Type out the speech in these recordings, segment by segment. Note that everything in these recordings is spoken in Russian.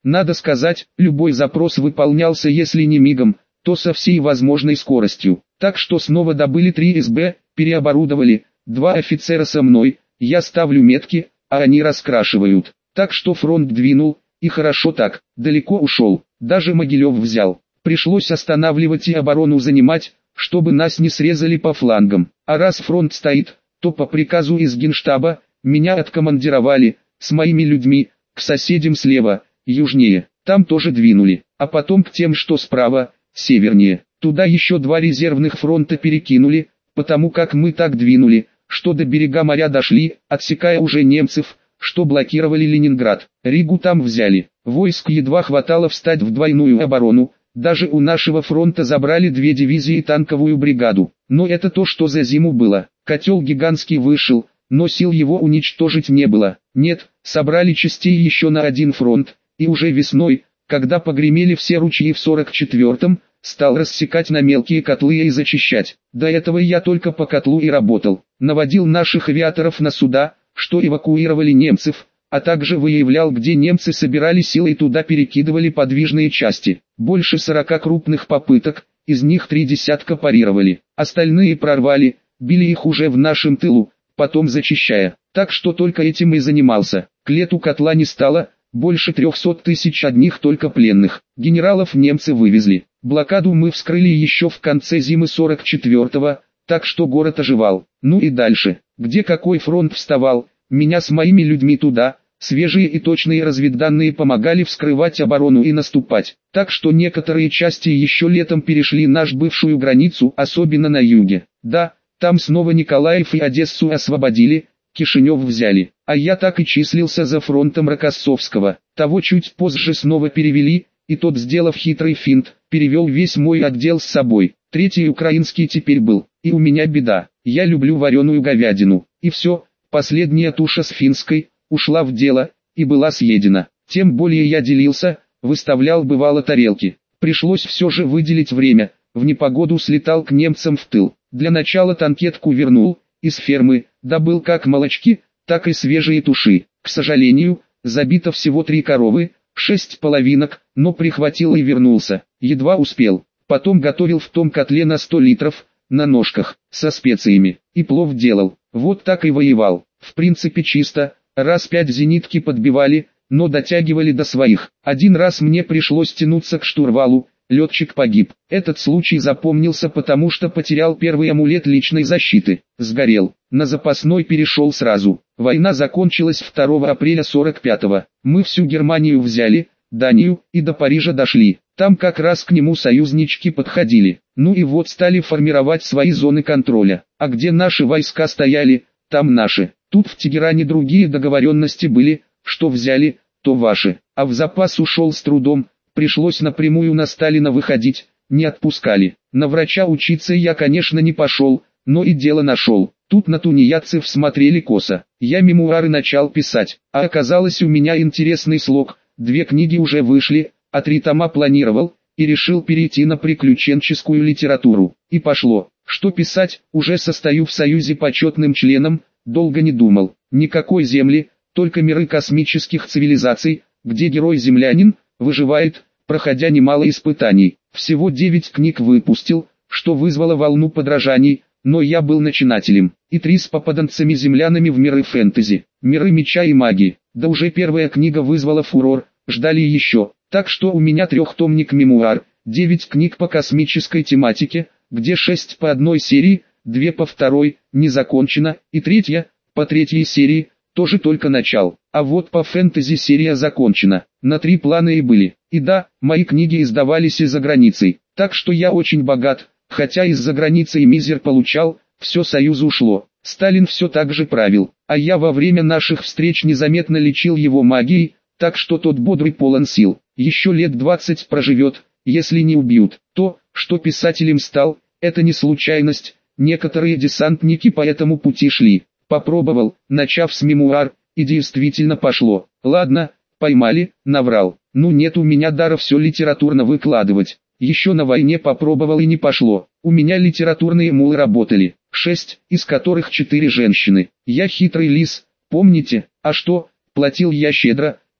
Надо сказать, любой запрос выполнялся если не мигом, то со всей возможной скоростью. Так что снова добыли 3 СБ, переоборудовали, 2 офицера со мной, я ставлю метки, а они раскрашивают. Так что фронт двинул, и хорошо так, далеко ушел, даже Могилев взял. Пришлось останавливать и оборону занимать, чтобы нас не срезали по флангам. А раз фронт стоит, то по приказу из Генштаба, меня откомандировали, с моими людьми, к соседям слева, южнее, там тоже двинули, а потом к тем, что справа, севернее. Туда еще 2 резервных фронта перекинули, потому как мы так двинули, что до берега моря дошли, отсекая уже немцев, что блокировали Ленинград. Ригу там взяли. Войск едва хватало встать в двойную оборону, даже у нашего фронта забрали 2 дивизии и танковую бригаду. Но это то, что за зиму было. Котел гигантский вышел, но сил его уничтожить не было. Нет, собрали частей еще на один фронт, и уже весной, когда погремели все ручьи в 44-м, стал рассекать на мелкие котлы и зачищать. До этого я только по котлу и работал. Наводил наших авиаторов на суда, что эвакуировали немцев, а также выявлял, где немцы собирали силы и туда перекидывали подвижные части. Больше 40 крупных попыток, из них 3 десятка парировали. Остальные прорвали, били их уже в нашем тылу, потом зачищая. Так что только этим и занимался. К лету котла не стало, больше 300 тысяч одних только пленных. Генералов немцы вывезли. Блокаду мы вскрыли еще в конце зимы 44-го, так что город оживал. Ну и дальше, где какой фронт вставал, меня с моими людьми туда, свежие и точные разведданные помогали вскрывать оборону и наступать. Так что некоторые части еще летом перешли нашу бывшую границу, особенно на юге. Да, там снова Николаев и Одессу освободили, Кишинев взяли, а я так и числился за фронтом Рокоссовского. Того чуть позже снова перевели, и тот, сделав хитрый финт, перевел весь мой отдел с собой. 3-й украинский теперь был, и у меня беда, я люблю вареную говядину. И все, последняя туша с финской, ушла в дело, и была съедена. Тем более я делился, выставлял бывало тарелки. Пришлось все же выделить время, в непогоду слетал к немцам в тыл. Для начала танкетку вернул, из фермы, добыл как молочки, так и свежие туши. К сожалению, забито всего 3 коровы, 6 половинок, но прихватил и вернулся. Едва успел. Потом готовил в том котле на 100 литров, на ножках, со специями. И плов делал. Вот так и воевал. В принципе чисто, раз 5 зенитки подбивали, но дотягивали до своих. Один раз мне пришлось тянуться к штурвалу, летчик погиб. Этот случай запомнился, потому что потерял первый амулет личной защиты. Сгорел. На запасной перешел сразу. Война закончилась 2 апреля 45-го. Мы всю Германию взяли, Данию, и до Парижа дошли. Там как раз к нему союзнички подходили. Ну и вот стали формировать свои зоны контроля. А где наши войска стояли, там наши. Тут в Тегеране другие договоренности были, что взяли, то ваши. А в запас ушел с трудом, пришлось напрямую на Сталина выходить, не отпускали. На врача учиться я, конечно, не пошел, но и дело нашел. Тут на тунеядцев смотрели косо. Я мемуары начал писать, а оказалось у меня интересный слог. 2 книги уже вышли, а 3 тома планировал, и решил перейти на приключенческую литературу. И пошло. Что писать, уже состою в Союзе почетным членом, долго не думал. Никакой земли, только миры космических цивилизаций, где герой-землянин выживает, проходя немало испытаний. Всего 9 книг выпустил, что вызвало волну подражаний, но я был начинателем. И 3 с попаданцами-землянами в миры фэнтези, миры меча и магии. Да уже первая книга вызвала фурор, ждали еще. Так что у меня 3-томник мемуар, 9 книг по космической тематике, где 6 по одной серии, 2 по второй, не закончена, и 3 по 3 серии, тоже только начал. А вот по фэнтези серия закончена, на 3 плана и были. И да, мои книги издавались и за границей, так что я очень богат, хотя из-за границы и мизер получал, все Союзу ушло. Сталин все так же правил, а я во время наших встреч незаметно лечил его магией, так что тот бодрый полон сил. Еще лет 20 проживет, если не убьют. То, что писателем стал, это не случайность, некоторые десантники по этому пути шли. Попробовал, начав с мемуар, и действительно пошло. Ладно, поймали, наврал. Ну нет у меня дара все литературно выкладывать. Еще на войне попробовал и не пошло. У меня литературные мулы работали, 6, из которых 4 женщины. Я хитрый лис, помните? А что, платил я щедро,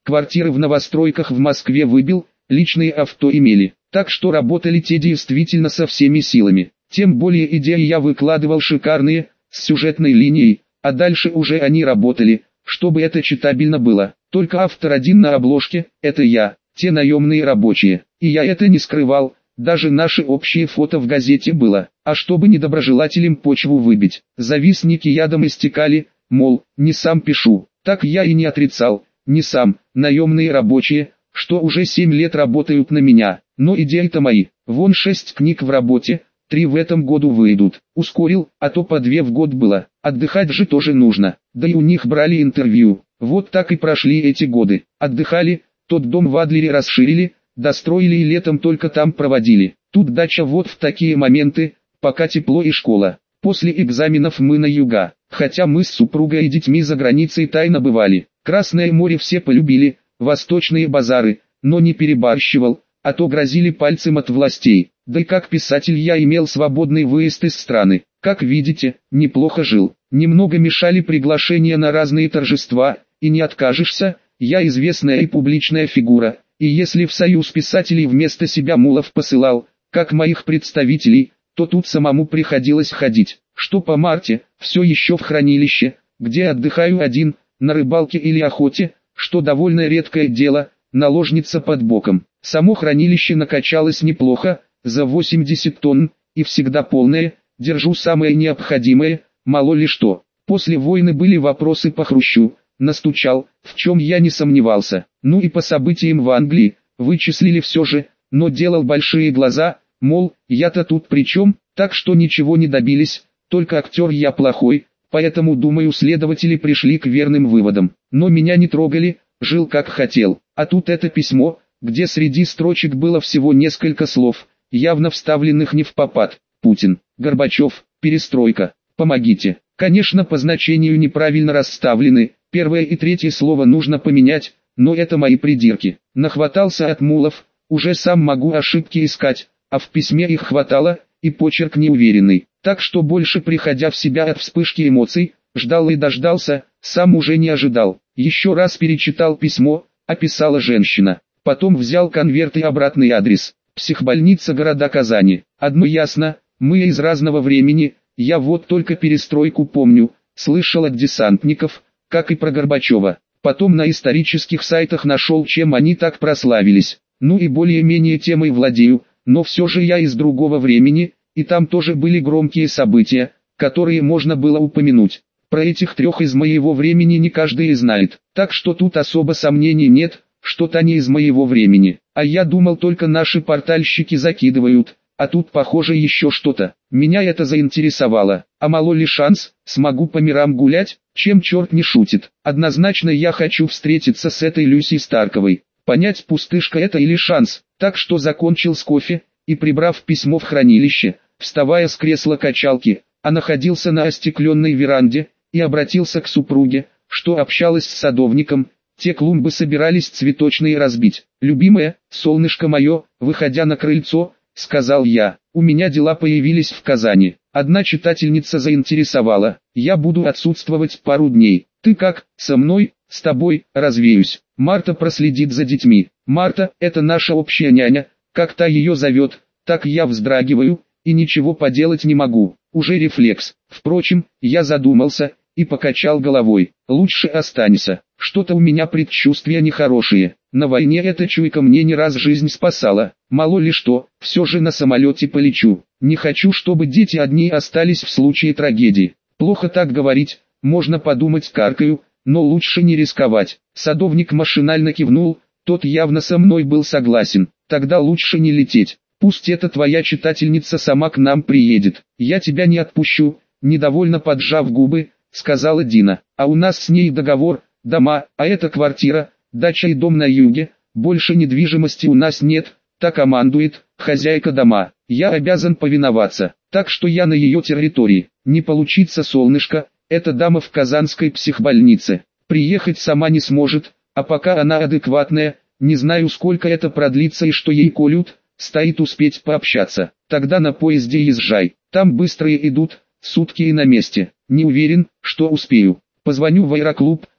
квартиры в новостройках в Москве выбил, личные авто имели. Так что работали те действительно со всеми силами. Тем более идеи я выкладывал шикарные, с сюжетной линией, а дальше уже они работали, чтобы это читабельно было. Только автор один на обложке, это я, те наемные рабочие. И я это не скрывал, даже наши общие фото в газете было. А чтобы недоброжелателям почву выбить, завистники ядом истекали, мол, не сам пишу. Так я и не отрицал, не сам, наемные рабочие, что уже 7 лет работают на меня. Но идеи-то мои, вон 6 книг в работе, 3 в этом году выйдут. Ускорил, а то по 2 в год было. Отдыхать же тоже нужно. Да и у них брали интервью. Вот так и прошли эти годы. Отдыхали, тот дом в Адлере расширили, достроили и летом только там проводили. Тут дача вот в такие моменты, пока тепло и школа. После экзаменов мы на юга. Хотя мы с супругой и детьми за границей тайно бывали. Красное море все полюбили, восточные базары, но не перебарщивал, а то грозили пальцем от властей. Да и как писатель я имел свободный выезд из страны. Как видите, неплохо жил. Немного мешали приглашения на разные торжества, и не откажешься, я известная и публичная фигура, и если в союз писателей вместо себя мулов посылал, как моих представителей, то тут самому приходилось ходить. Что по марте, все еще в хранилище, где отдыхаю один, на рыбалке или охоте, что довольно редкое дело, наложница под боком. Само хранилище накачалось неплохо, за 80 тонн, и всегда полное, держу самое необходимое, мало ли что. После войны были вопросы по Хрущу, настучал, в чем я не сомневался. Ну и по событиям в Англии, вычислили все же, но делал большие глаза, мол, я-то тут при чем, так что ничего не добились, только актер я плохой, поэтому думаю следователи пришли к верным выводам. Но меня не трогали, жил как хотел. А тут это письмо, где среди строчек было всего несколько слов, явно вставленных не впопад. Путин, Горбачев, перестройка, помогите. Конечно, по значению неправильно расставлены, первое и третье слово нужно поменять, но это мои придирки. Нахватался от мулов, уже сам могу ошибки искать, а в письме их хватало, и почерк неуверенный. Так что больше приходя в себя от вспышки эмоций, ждал и дождался, сам уже не ожидал. Еще раз перечитал письмо, описала женщина. Потом взял конверт и обратный адрес. Психбольница города Казани. Одно ясно, мы из разного времени, я вот только перестройку помню, слышал от десантников, как и про Горбачева. Потом на исторических сайтах нашел, чем они так прославились. Ну и более-менее темой владею, но все же я из другого времени, и там тоже были громкие события, которые можно было упомянуть. Про этих 3 из моего времени не каждый знает, так что тут особо сомнений нет, что-то не из моего времени. А я думал, только наши портальщики закидывают, а тут похоже еще что-то. Меня это заинтересовало. А мало ли шанс, смогу по мирам гулять, чем черт не шутит. Однозначно я хочу встретиться с этой Люсей Старковой. Понять, пустышка это или шанс. Так что закончил с кофе, и прибрав письмо в хранилище, вставая с кресла качалки, а находился на остекленной веранде, и обратился к супруге, что общалась с садовником. Те клумбы собирались цветочные разбить. «Любимая, солнышко мое», выходя на крыльцо, сказал я, «у меня дела появились в Казани. Одна читательница заинтересовала, я буду отсутствовать пару дней. Ты как, со мной, с тобой, развеюсь. Марта проследит за детьми. Марта, это наша общая няня, как та ее зовет, так я вздрагиваю, и ничего поделать не могу, уже рефлекс. Впрочем, я задумался, и покачал головой. Лучше останься, что-то у меня предчувствия нехорошие. На войне эта чуйка мне не раз жизнь спасала. Мало ли что, все же на самолете полечу. Не хочу, чтобы дети одни остались в случае трагедии. Плохо так говорить, можно подумать каркаю, но лучше не рисковать. Садовник машинально кивнул, тот явно со мной был согласен. Тогда лучше не лететь. Пусть эта твоя читательница сама к нам приедет. Я тебя не отпущу, недовольно поджав губы, сказала Дина. А у нас с ней договор, дома, а это квартира, дача и дом на юге, больше недвижимости у нас нет, та командует, хозяйка дома. Я обязан повиноваться, так что я на ее территории. Не получится, солнышко, эта дама в казанской психбольнице. Приехать сама не сможет, а пока она адекватная, не знаю сколько это продлится и что ей колют, стоит успеть пообщаться. Тогда на поезде езжай, там быстрые идут, сутки и на месте. Не уверен, что успею. Позвоню в аэроклуб,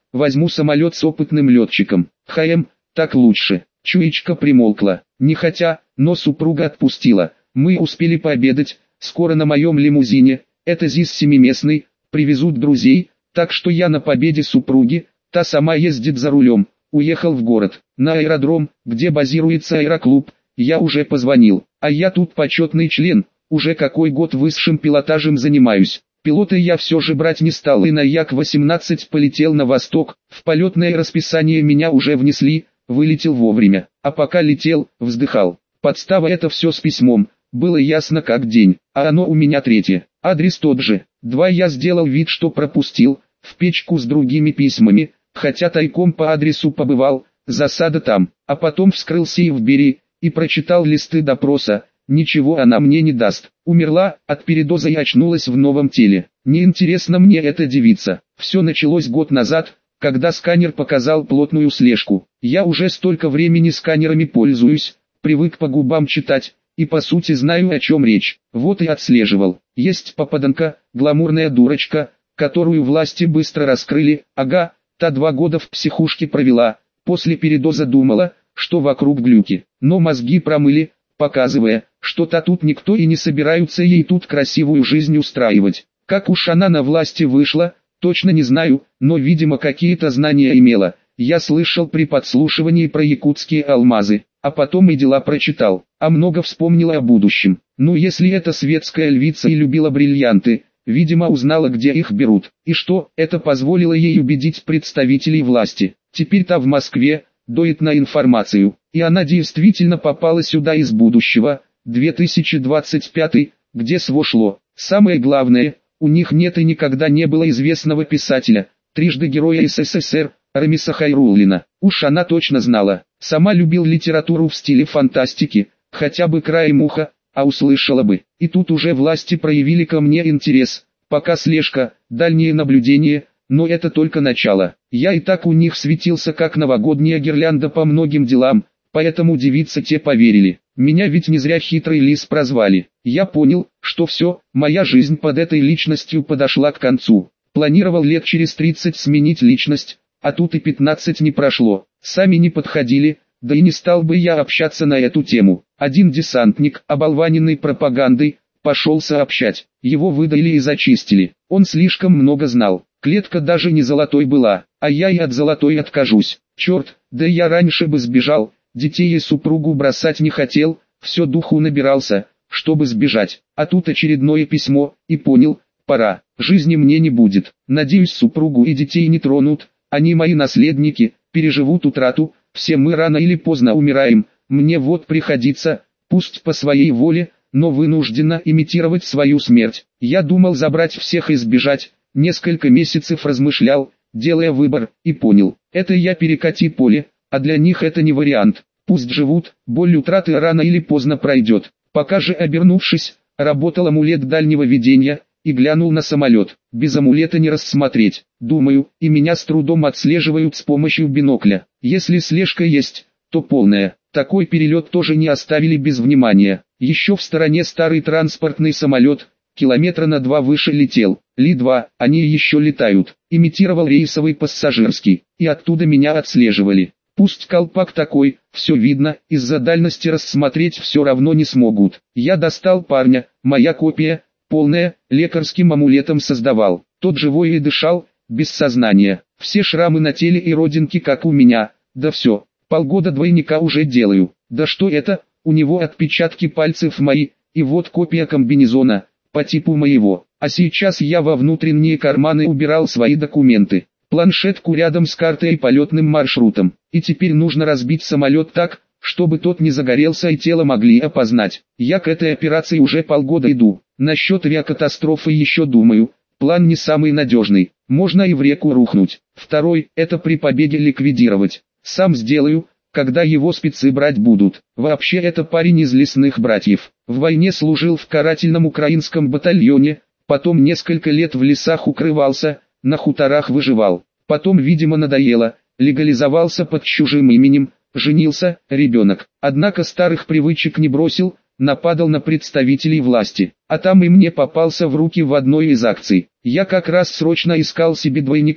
возьму самолет с опытным летчиком. Так лучше. Чуечка примолкла. Нехотя, но супруга отпустила. Мы успели пообедать, скоро на моем лимузине, это ЗИС семиместный, привезут друзей, так что я на победе супруги, та сама ездит за рулем. Уехал в город, на аэродром, где базируется аэроклуб, я уже позвонил, а я тут почетный член, уже какой год высшим пилотажем занимаюсь. Пилота я все же брать не стал и на Як-18 полетел на восток, в полетное расписание меня уже внесли, вылетел вовремя, а пока летел, вздыхал. Подстава это все с письмом, было ясно как день, а оно у меня третье, адрес тот же. 2 я сделал вид, что пропустил, в печку с другими письмами, хотя тайком по адресу побывал, засада там, а потом вскрыл сейф Бери, и прочитал листы допроса, ничего она мне не даст, умерла, от передоза и очнулась в новом теле. Неинтересно мне эта девица, все началось год назад, когда сканер показал плотную слежку. Я уже столько времени сканерами пользуюсь, привык по губам читать, и по сути знаю о чем речь, вот и отслеживал. Есть попаданка, гламурная дурочка, которую власти быстро раскрыли, ага, та 2 года в психушке провела, после передоза думала, что вокруг глюки, но мозги промыли, показывая, что та тут никто и не собираются ей тут красивую жизнь устраивать. Как уж она на власти вышла, точно не знаю, но видимо какие-то знания имела. Я слышал при подслушивании про якутские алмазы, а потом и дела прочитал, а много вспомнила о будущем. Ну если эта светская львица и любила бриллианты, видимо узнала где их берут, и что, это позволило ей убедить представителей власти. Теперь та в Москве, доит на информацию, и она действительно попала сюда из будущего, 2025, где шло. Самое главное, у них нет и никогда не было известного писателя, трижды героя СССР, Рамиса Хайруллина. Уж она точно знала, сама любил литературу в стиле фантастики, хотя бы краем уха, а услышала бы. И тут уже власти проявили ко мне интерес, пока слежка, дальние наблюдения, но это только начало. Я и так у них светился как новогодняя гирлянда по многим делам, поэтому девицы те поверили. Меня ведь не зря хитрый лис прозвали. Я понял, что все, моя жизнь под этой личностью подошла к концу. Планировал лет через 30 сменить личность, а тут и 15 не прошло. Сами не подходили, да и не стал бы я общаться на эту тему. Один десантник, оболваненный пропагандой, пошел сообщать. Его выдали и зачистили. Он слишком много знал. Клетка даже не золотой была, а я и от золотой откажусь. Черт, да я раньше бы сбежал, детей и супругу бросать не хотел, все духу набирался, чтобы сбежать. А тут очередное письмо, и понял, пора, жизни мне не будет. Надеюсь, супругу и детей не тронут, они мои наследники, переживут утрату, все мы рано или поздно умираем, мне вот приходится, пусть по своей воле, но вынужденно имитировать свою смерть. Я думал забрать всех и сбежать, несколько месяцев размышлял, делая выбор, и понял, это я перекати поле, а для них это не вариант. Пусть живут, боль утраты рано или поздно пройдет. Пока же обернувшись, работал амулет дальнего видения, и глянул на самолет. Без амулета не рассмотреть, думаю, и меня с трудом отслеживают с помощью бинокля. Если слежка есть, то полная. Такой перелет тоже не оставили без внимания. Еще в стороне старый транспортный самолет, километра на 2 выше летел. Ли-2, они еще летают. Имитировал рейсовый пассажирский, и оттуда меня отслеживали. Пусть колпак такой, все видно, из-за дальности рассмотреть все равно не смогут. Я достал парня, моя копия, полная, лекарским амулетом создавал. Тот живой и дышал, без сознания. Все шрамы на теле и родинки как у меня, да все. Полгода двойника уже делаю. Да что это, у него отпечатки пальцев мои, и вот копия комбинезона, по типу моего. А сейчас я во внутренние карманы убирал свои документы. Планшетку рядом с картой и полетным маршрутом. И теперь нужно разбить самолет так, чтобы тот не загорелся и тело могли опознать. Я к этой операции уже полгода иду. Насчет авиакатастрофы еще думаю. План не самый надежный. Можно и в реку рухнуть. Второй, это при побеге ликвидировать. Сам сделаю, когда его спецы брать будут. Вообще это парень из лесных братьев. В войне служил в карательном украинском батальоне, потом несколько лет в лесах укрывался, на хуторах выживал. Потом, видимо, надоело, легализовался под чужим именем, женился, ребенок. Однако старых привычек не бросил, нападал на представителей власти. А там и мне попался в руки в одной из акций. Я как раз срочно искал себе двойника,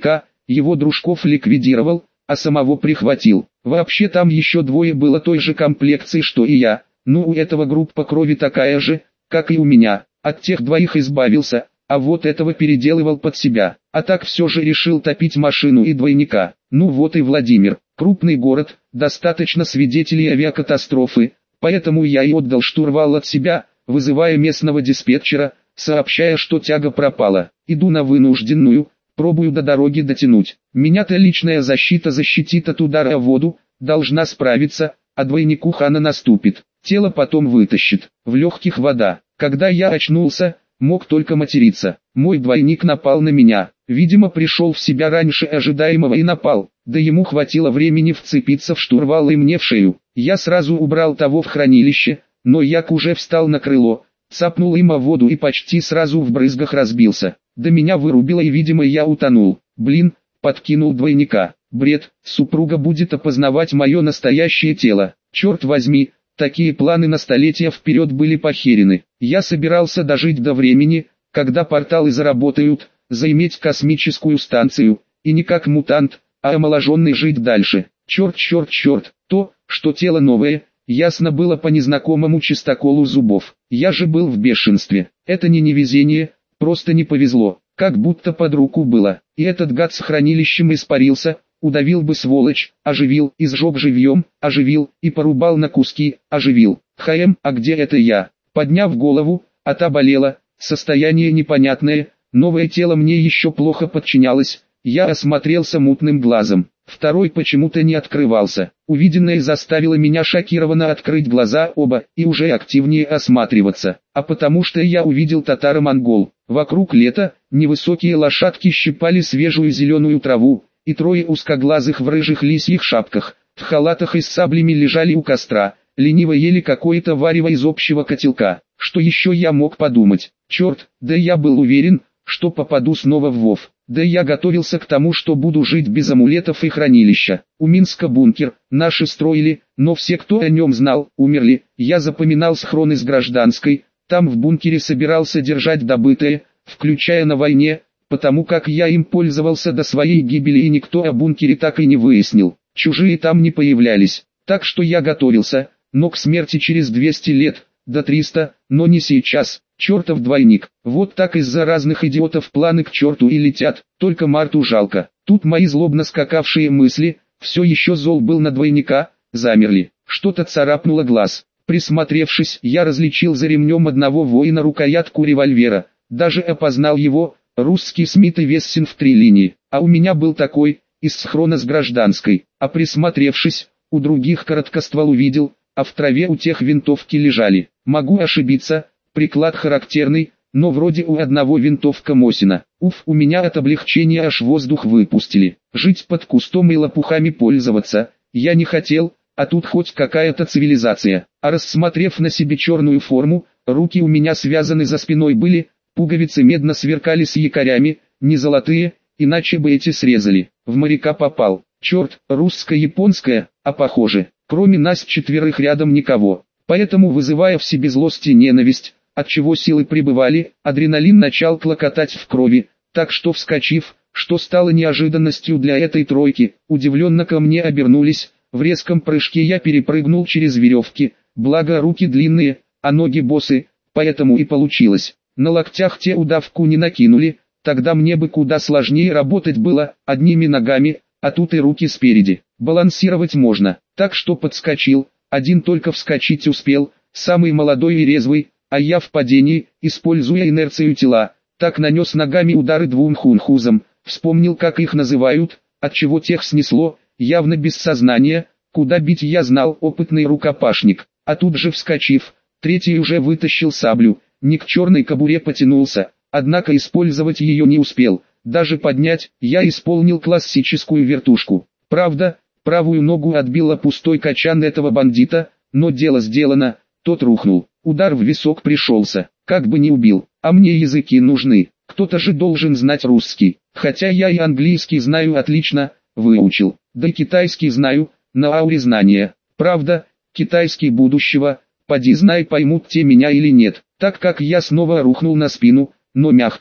его дружков ликвидировал, а самого прихватил. Вообще там еще двое было той же комплекции, что и я. Ну у этого группа крови такая же, как и у меня. От тех двоих избавился, а вот этого переделывал под себя. А так все же решил топить машину и двойника. Ну вот и Владимир. Крупный город, достаточно свидетелей авиакатастрофы, поэтому я и отдал штурвал от себя, вызывая местного диспетчера, сообщая, что тяга пропала. Иду на вынужденную, пробую до дороги дотянуть. Меня-то личная защита защитит от удара о воду, должна справиться, а двойнику хана наступит. Тело потом вытащит. В легких вода. Когда я очнулся, мог только материться. Мой двойник напал на меня. Видимо, пришел в себя раньше ожидаемого и напал. Да ему хватило времени вцепиться в штурвал и мне в шею. Я сразу убрал того в хранилище, но як уже встал на крыло, цапнул им о воду и почти сразу в брызгах разбился. Да меня вырубило и видимо я утонул. Блин, подкинул двойника. Бред, супруга будет опознавать мое настоящее тело. Черт возьми, такие планы на столетия вперед были похерены. Я собирался дожить до времени, когда порталы заработают, заиметь космическую станцию, и не как мутант, а омоложенный жить дальше. Черт, черт, черт, то, что тело новое, ясно было по незнакомому чистоколу зубов. Я же был в бешенстве. Это не невезение, просто не повезло, как будто под руку было. И этот гад с хранилищем испарился, удавил бы сволочь, оживил, изжег живьем, оживил, и порубал на куски, оживил. А где это я? Подняв голову, а та болела, состояние непонятное, новое тело мне еще плохо подчинялось. Я осмотрелся мутным глазом, второй почему-то не открывался. Увиденное заставило меня шокированно открыть глаза оба и уже активнее осматриваться. А потому что я увидел татаро-монгол. Вокруг лета, невысокие лошадки щипали свежую зеленую траву, и трое узкоглазых в рыжих лисьих шапках, в халатах и с саблями лежали у костра, лениво ели какое-то варево из общего котелка. Что еще я мог подумать? Черт, да я был уверен, что попаду снова в ВОВ. Да я готовился к тому, что буду жить без амулетов и хранилища. У Минска бункер, наши строили, но все, кто о нем знал, умерли. Я запоминал схрон из гражданской, там в бункере собирался держать добытое, включая на войне, потому как я им пользовался до своей гибели и никто о бункере так и не выяснил. Чужие там не появлялись, так что я готовился, но к смерти через 200 лет, до 300, но не сейчас. Чертов двойник. Вот так из-за разных идиотов планы к черту и летят, только Марту жалко. Тут мои злобно скакавшие мысли, все еще зол был на двойника, замерли. Что-то царапнуло глаз. Присмотревшись, я различил за ремнем одного воина рукоятку револьвера. Даже опознал его, русский Смит и Вессин в 3 линии. А у меня был такой, из схрона с гражданской. А присмотревшись, у других короткоствол увидел, а в траве у тех винтовки лежали. Могу ошибиться. Приклад характерный, но вроде у одного винтовка Мосина. Уф, у меня от облегчения аж воздух выпустили. Жить под кустом и лопухами пользоваться я не хотел, а тут хоть какая-то цивилизация. А рассмотрев на себе черную форму, руки у меня связаны за спиной были, пуговицы медно сверкали с якорями, не золотые, иначе бы эти срезали. В моряка попал. Черт, русско-японская, а похоже. Кроме нас 4 рядом никого. Поэтому, вызывая в себе злость и ненависть, отчего силы пребывали, адреналин начал клокотать в крови, так что вскочив, что стало неожиданностью для этой тройки, удивленно ко мне обернулись, в резком прыжке я перепрыгнул через веревки, благо руки длинные, а ноги босы, поэтому и получилось. На локтях те удавку не накинули, тогда мне бы куда сложнее работать было, одними ногами, а тут и руки спереди. Балансировать можно, так что подскочил, один только вскочить успел, самый молодой и резвый, а я в падении, используя инерцию тела, так нанес ногами удары 2 хунхузам, вспомнил как их называют, отчего тех снесло, явно без сознания, куда бить я знал, опытный рукопашник, а тут же вскочив, третий уже вытащил саблю, не к черной кобуре потянулся, однако использовать ее не успел, даже поднять, я исполнил классическую вертушку, правда, правую ногу отбила пустой качан этого бандита, но дело сделано, тот рухнул. Удар в висок пришелся, как бы не убил, а мне языки нужны, кто-то же должен знать русский, хотя я и английский знаю отлично, выучил, да и китайский знаю, на ауре знания. Правда, китайский будущего, поди знай поймут те меня или нет, так как я снова рухнул на спину, но мягко,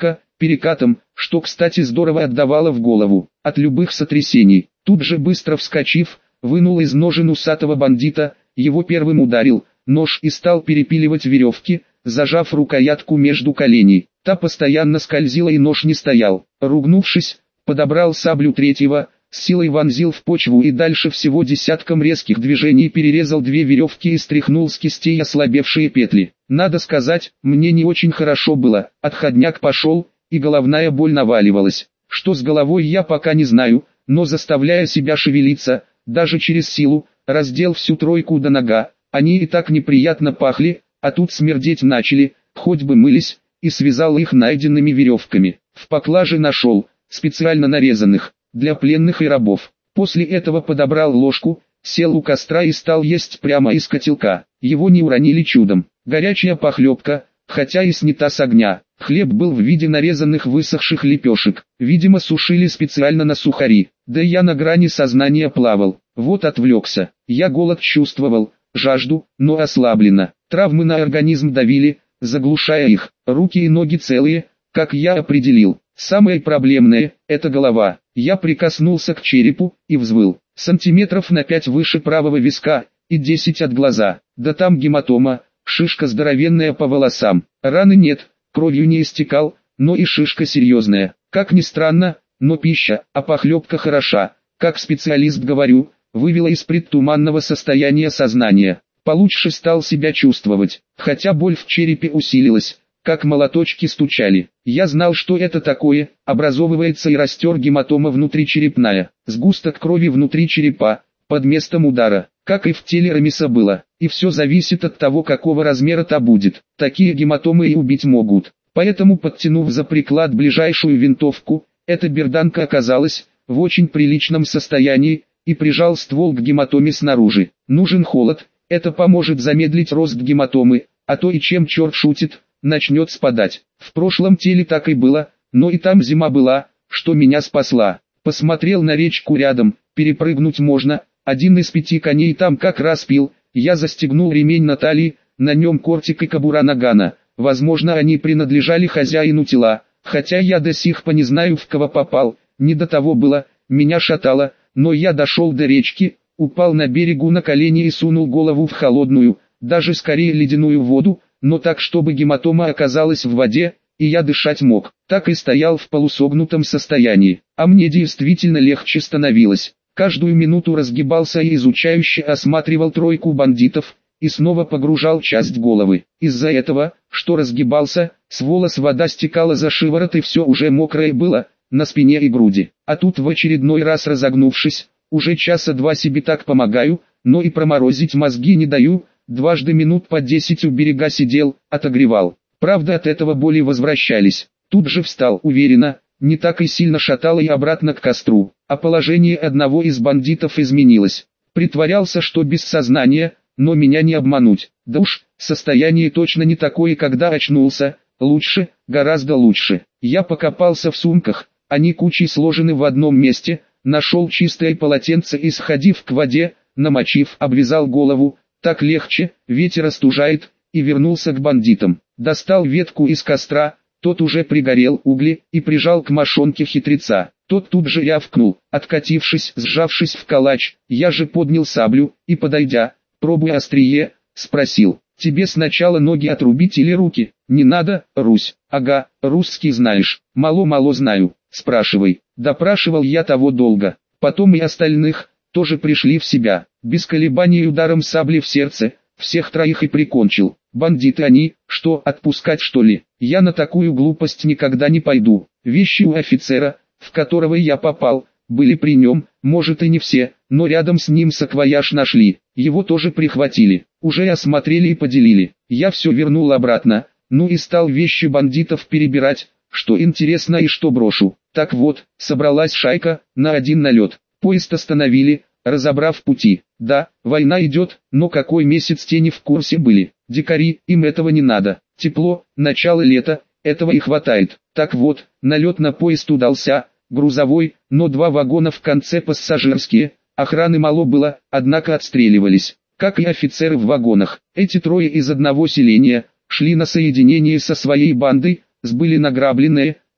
перекатом, что кстати здорово отдавало в голову, от любых сотрясений. Тут же быстро вскочив, вынул из ножен усатого бандита, его первым ударил, нож и стал перепиливать веревки, зажав рукоятку между коленей. Та постоянно скользила и нож не стоял. Ругнувшись, подобрал саблю третьего, с силой вонзил в почву и дальше всего десятком резких движений перерезал две веревки и стряхнул с кистей ослабевшие петли. Надо сказать, мне не очень хорошо было, отходняк пошел, и головная боль наваливалась. Что с головой я пока не знаю, но заставляя себя шевелиться, даже через силу, раздел всю тройку до нога, они и так неприятно пахли, а тут смердеть начали, хоть бы мылись, и связал их найденными веревками. В поклаже нашел, специально нарезанных, для пленных и рабов. После этого подобрал ложку, сел у костра и стал есть прямо из котелка. Его не уронили чудом. Горячая похлебка, хотя и снята с огня. Хлеб был в виде нарезанных высохших лепешек. Видимо, сушили специально на сухари. Да и я на грани сознания плавал. Вот отвлекся. Я голод чувствовал, жажду, но ослабленно. Травмы на организм давили, заглушая их. Руки и ноги целые, как я определил. Самое проблемное – это голова. Я прикоснулся к черепу и взвыл. Сантиметров на 5 выше правого виска и 10 от глаза. Да там гематома, шишка здоровенная по волосам. Раны нет, кровью не истекал, но и шишка серьезная. Как ни странно, но пища, а похлебка хороша. Как специалист говорю, вывела из предтуманного состояния сознания. Получше стал себя чувствовать, хотя боль в черепе усилилась, как молоточки стучали. Я знал, что это такое, образовывается и растер гематома внутричерепная, сгусток крови внутри черепа, под местом удара, как и в теле Рамиса было, и все зависит от того, какого размера та будет. Такие гематомы и убить могут. Поэтому, подтянув за приклад ближайшую винтовку, эта берданка оказалась в очень приличном состоянии, и прижал ствол к гематоме снаружи. Нужен холод, это поможет замедлить рост гематомы, а то и чем черт шутит, начнет спадать. В прошлом теле так и было, но и там зима была, что меня спасла. Посмотрел на речку рядом, перепрыгнуть можно, один из 5 коней там как раз пил, я застегнул ремень на талии, на нем кортик и кобура нагана. Возможно, они принадлежали хозяину тела, хотя я до сих пор не знаю, в кого попал, не до того было, меня шатало, но я дошел до речки, упал на берегу на колени и сунул голову в холодную, даже скорее ледяную воду, но так, чтобы гематома оказалась в воде, и я дышать мог. Так и стоял в полусогнутом состоянии, а мне действительно легче становилось. Каждую минуту разгибался и изучающе осматривал тройку бандитов, и снова погружал часть головы. Из-за этого, что разгибался, с волос вода стекала за шиворот и все уже мокрое было, на спине и груди. А тут в очередной раз разогнувшись, уже часа 2 себе так помогаю, но и проморозить мозги не даю, дважды минут по 10 у берега сидел, отогревал. Правда, от этого боли возвращались. Тут же встал уверенно, не так и сильно шатало и обратно к костру, а положение одного из бандитов изменилось. Притворялся, что без сознания, но меня не обмануть. Да уж, состояние точно не такое, когда очнулся, лучше, гораздо лучше. Я покопался в сумках, они кучей сложены в одном месте, нашел чистое полотенце и, сходив к воде, намочив, обвязал голову, так легче, ветер остужает, и вернулся к бандитам. Достал ветку из костра, тот уже пригорел угли, и прижал к мошонке хитреца. Тот тут же рявкнул, откатившись, сжавшись в калач. Я же поднял саблю, и подойдя, пробуя острие, спросил: «Тебе сначала ноги отрубить или руки?» «Не надо, Русь». «Ага, русский знаешь». «Мало-мало знаю». «Спрашивай». Допрашивал я того долго. Потом и остальных, тоже пришли в себя. Без колебаний ударом сабли в сердце, всех троих и прикончил. Бандиты они, что, отпускать что ли? Я на такую глупость никогда не пойду. Вещи у офицера, в которого я попал, были при нем, может и не все, но рядом с ним саквояж нашли. Его тоже прихватили, уже осмотрели и поделили. Я все вернул обратно, ну и стал вещи бандитов перебирать, что интересно и что брошу. Так вот, собралась шайка, на один налет. Поезд остановили, разобрав пути. Да, война идет, но какой месяц те не в курсе были. Дикари, им этого не надо. Тепло, начало лета, этого и хватает. Так вот, налет на поезд удался, грузовой, но 2 вагона в конце пассажирские. Охраны мало было, однако отстреливались, как и офицеры в вагонах. Эти трое из одного селения, шли на соединение со своей бандой, сбыли награбленное,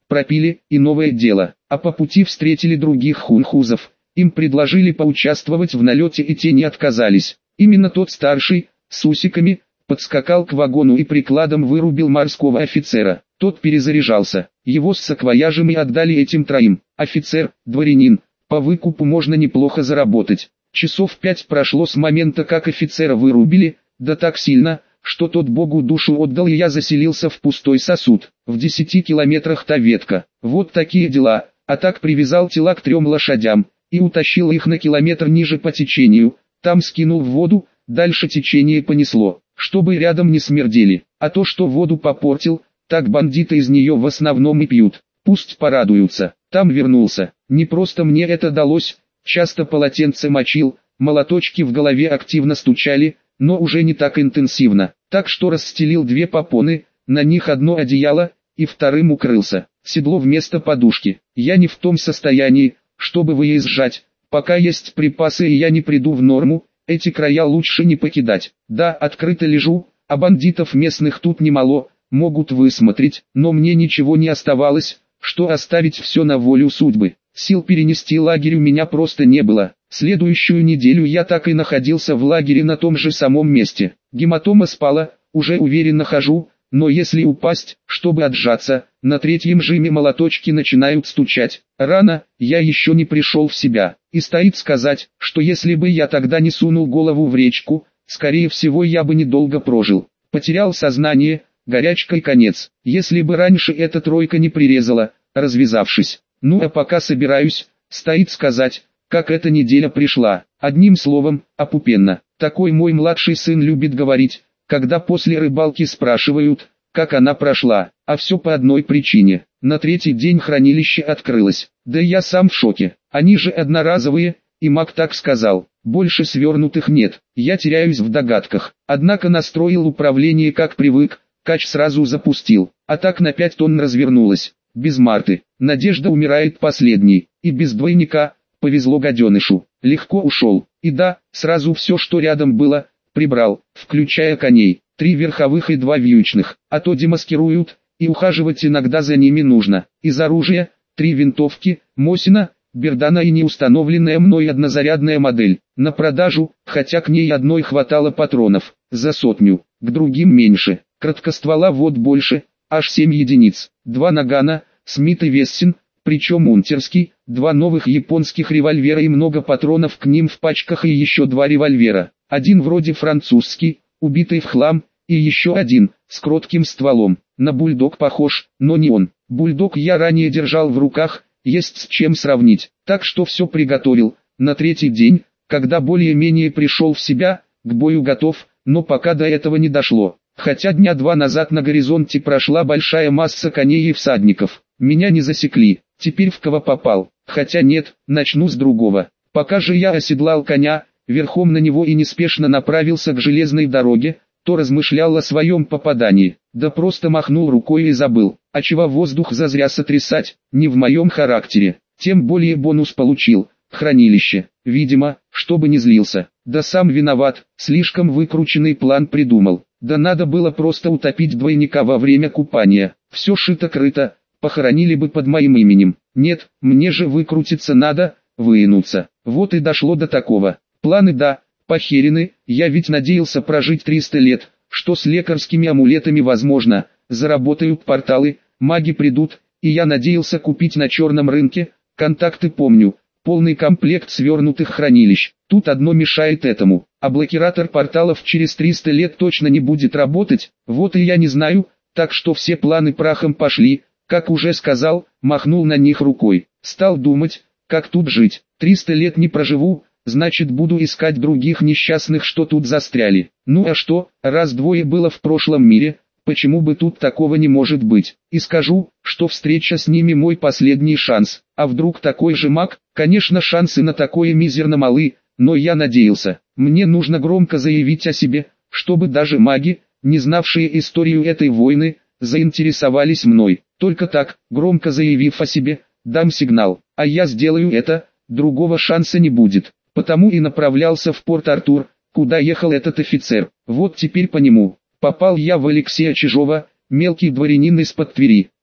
пропили, и новое дело. А по пути встретили других хунхузов. Им предложили поучаствовать в налете, и те не отказались. Именно тот старший, с усиками, подскакал к вагону и прикладом вырубил морского офицера. Тот перезаряжался. Его с саквояжем и отдали этим троим. Офицер, дворянин. По выкупу можно неплохо заработать. Часов 5 прошло с момента, как офицера вырубили, да так сильно, что тот Богу душу отдал, и я заселился в пустой сосуд. В 10 километрах та ветка. Вот такие дела. А так привязал тела к 3 лошадям и утащил их на километр ниже по течению. Там скинул в воду, дальше течение понесло, чтобы рядом не смердели. А то, что воду попортил, так бандиты из нее в основном и пьют. Пусть порадуются. Там вернулся. Не просто мне это далось, часто полотенце мочил, молоточки в голове активно стучали, но уже не так интенсивно. Так что расстелил 2 попоны, на них одно одеяло, и вторым укрылся. Седло вместо подушки. Я не в том состоянии, чтобы выезжать, пока есть припасы и я не приду в норму, эти края лучше не покидать. Да, открыто лежу, а бандитов местных тут немало, могут высмотреть, но мне ничего не оставалось, что оставить все на волю судьбы. Сил перенести лагерь у меня просто не было. Следующую неделю я так и находился в лагере на том же самом месте. Гематома спала, уже уверенно хожу, но если упасть, чтобы отжаться, на 3-м жиме молоточки начинают стучать. Рано, я еще не пришел в себя. И стоит сказать, что если бы я тогда не сунул голову в речку, скорее всего я бы недолго прожил. Потерял сознание, горячкой конец. Если бы раньше эта тройка не прирезала, развязавшись. Ну а пока собираюсь, стоит сказать, как эта неделя пришла. Одним словом, опупенно. Такой мой младший сын любит говорить, когда после рыбалки спрашивают, как она прошла. А все по одной причине. На 3-й день хранилище открылось. Да я сам в шоке. Они же одноразовые, и маг так сказал. Больше свернутых нет. Я теряюсь в догадках. Однако настроил управление как привык, кач сразу запустил. А так на 5 тонн развернулось. Без Марты. Надежда умирает последней. И без двойника. Повезло гаденышу. Легко ушел. И да, сразу все, что рядом было, прибрал, включая коней. 3 верховых и 2 вьючных. А то демаскируют, и ухаживать иногда за ними нужно. Из оружия, 3 винтовки, Мосина, Бердана и неустановленная мной однозарядная модель. На продажу, хотя к ней одной хватало патронов. За 100, к другим меньше. Краткоствола вот больше, аж 7 единиц. 2 нагана, Смит и Вессин, причем унтерский, 2 новых японских револьвера и много патронов к ним в пачках и еще 2 револьвера. Один вроде французский, убитый в хлам, и еще один, с кротким стволом. На бульдог похож, но не он. Бульдог я ранее держал в руках, есть с чем сравнить. Так что все приготовил. На 3-й день, когда более-менее пришел в себя, к бою готов, но пока до этого не дошло. Хотя дня 2 назад на горизонте прошла большая масса коней и всадников. Меня не засекли. Теперь в кого попал. Хотя нет, начну с другого. Пока же я оседлал коня, верхом на него и неспешно направился к железной дороге, то размышлял о своем попадании. Да просто махнул рукой и забыл. А чего воздух зазря сотрясать, не в моем характере. Тем более бонус получил. Хранилище. Видимо, чтобы не злился. Да сам виноват, слишком выкрученный план придумал. Да надо было просто утопить двойника во время купания. Все шито-крыто, похоронили бы под моим именем. Нет, мне же выкрутиться надо, вынуться. Вот и дошло до такого. Планы да, похерены, я ведь надеялся прожить 300 лет, что с лекарскими амулетами возможно. Заработают порталы, маги придут, и я надеялся купить на черном рынке, контакты помню. Полный комплект свернутых хранилищ. Тут одно мешает этому. А блокиратор порталов через 300 лет точно не будет работать. Вот и я не знаю, так что все планы прахом пошли. Как уже сказал, махнул на них рукой. Стал думать, как тут жить. 300 лет не проживу, значит буду искать других несчастных, что тут застряли. Ну а что, раз 2 было в прошлом мире, почему бы тут такого не может быть? И скажу, что встреча с ними мой последний шанс. А вдруг такой же маг? Конечно, шансы на такое мизерно малы, но я надеялся. Мне нужно громко заявить о себе, чтобы даже маги, не знавшие историю этой войны, заинтересовались мной. Только так, громко заявив о себе, дам сигнал. А я сделаю это, другого шанса не будет. Потому и направлялся в Порт-Артур, куда ехал этот офицер. Вот теперь по нему. Попал я в Алексея Чижова, мелкий дворянин из-под Твери.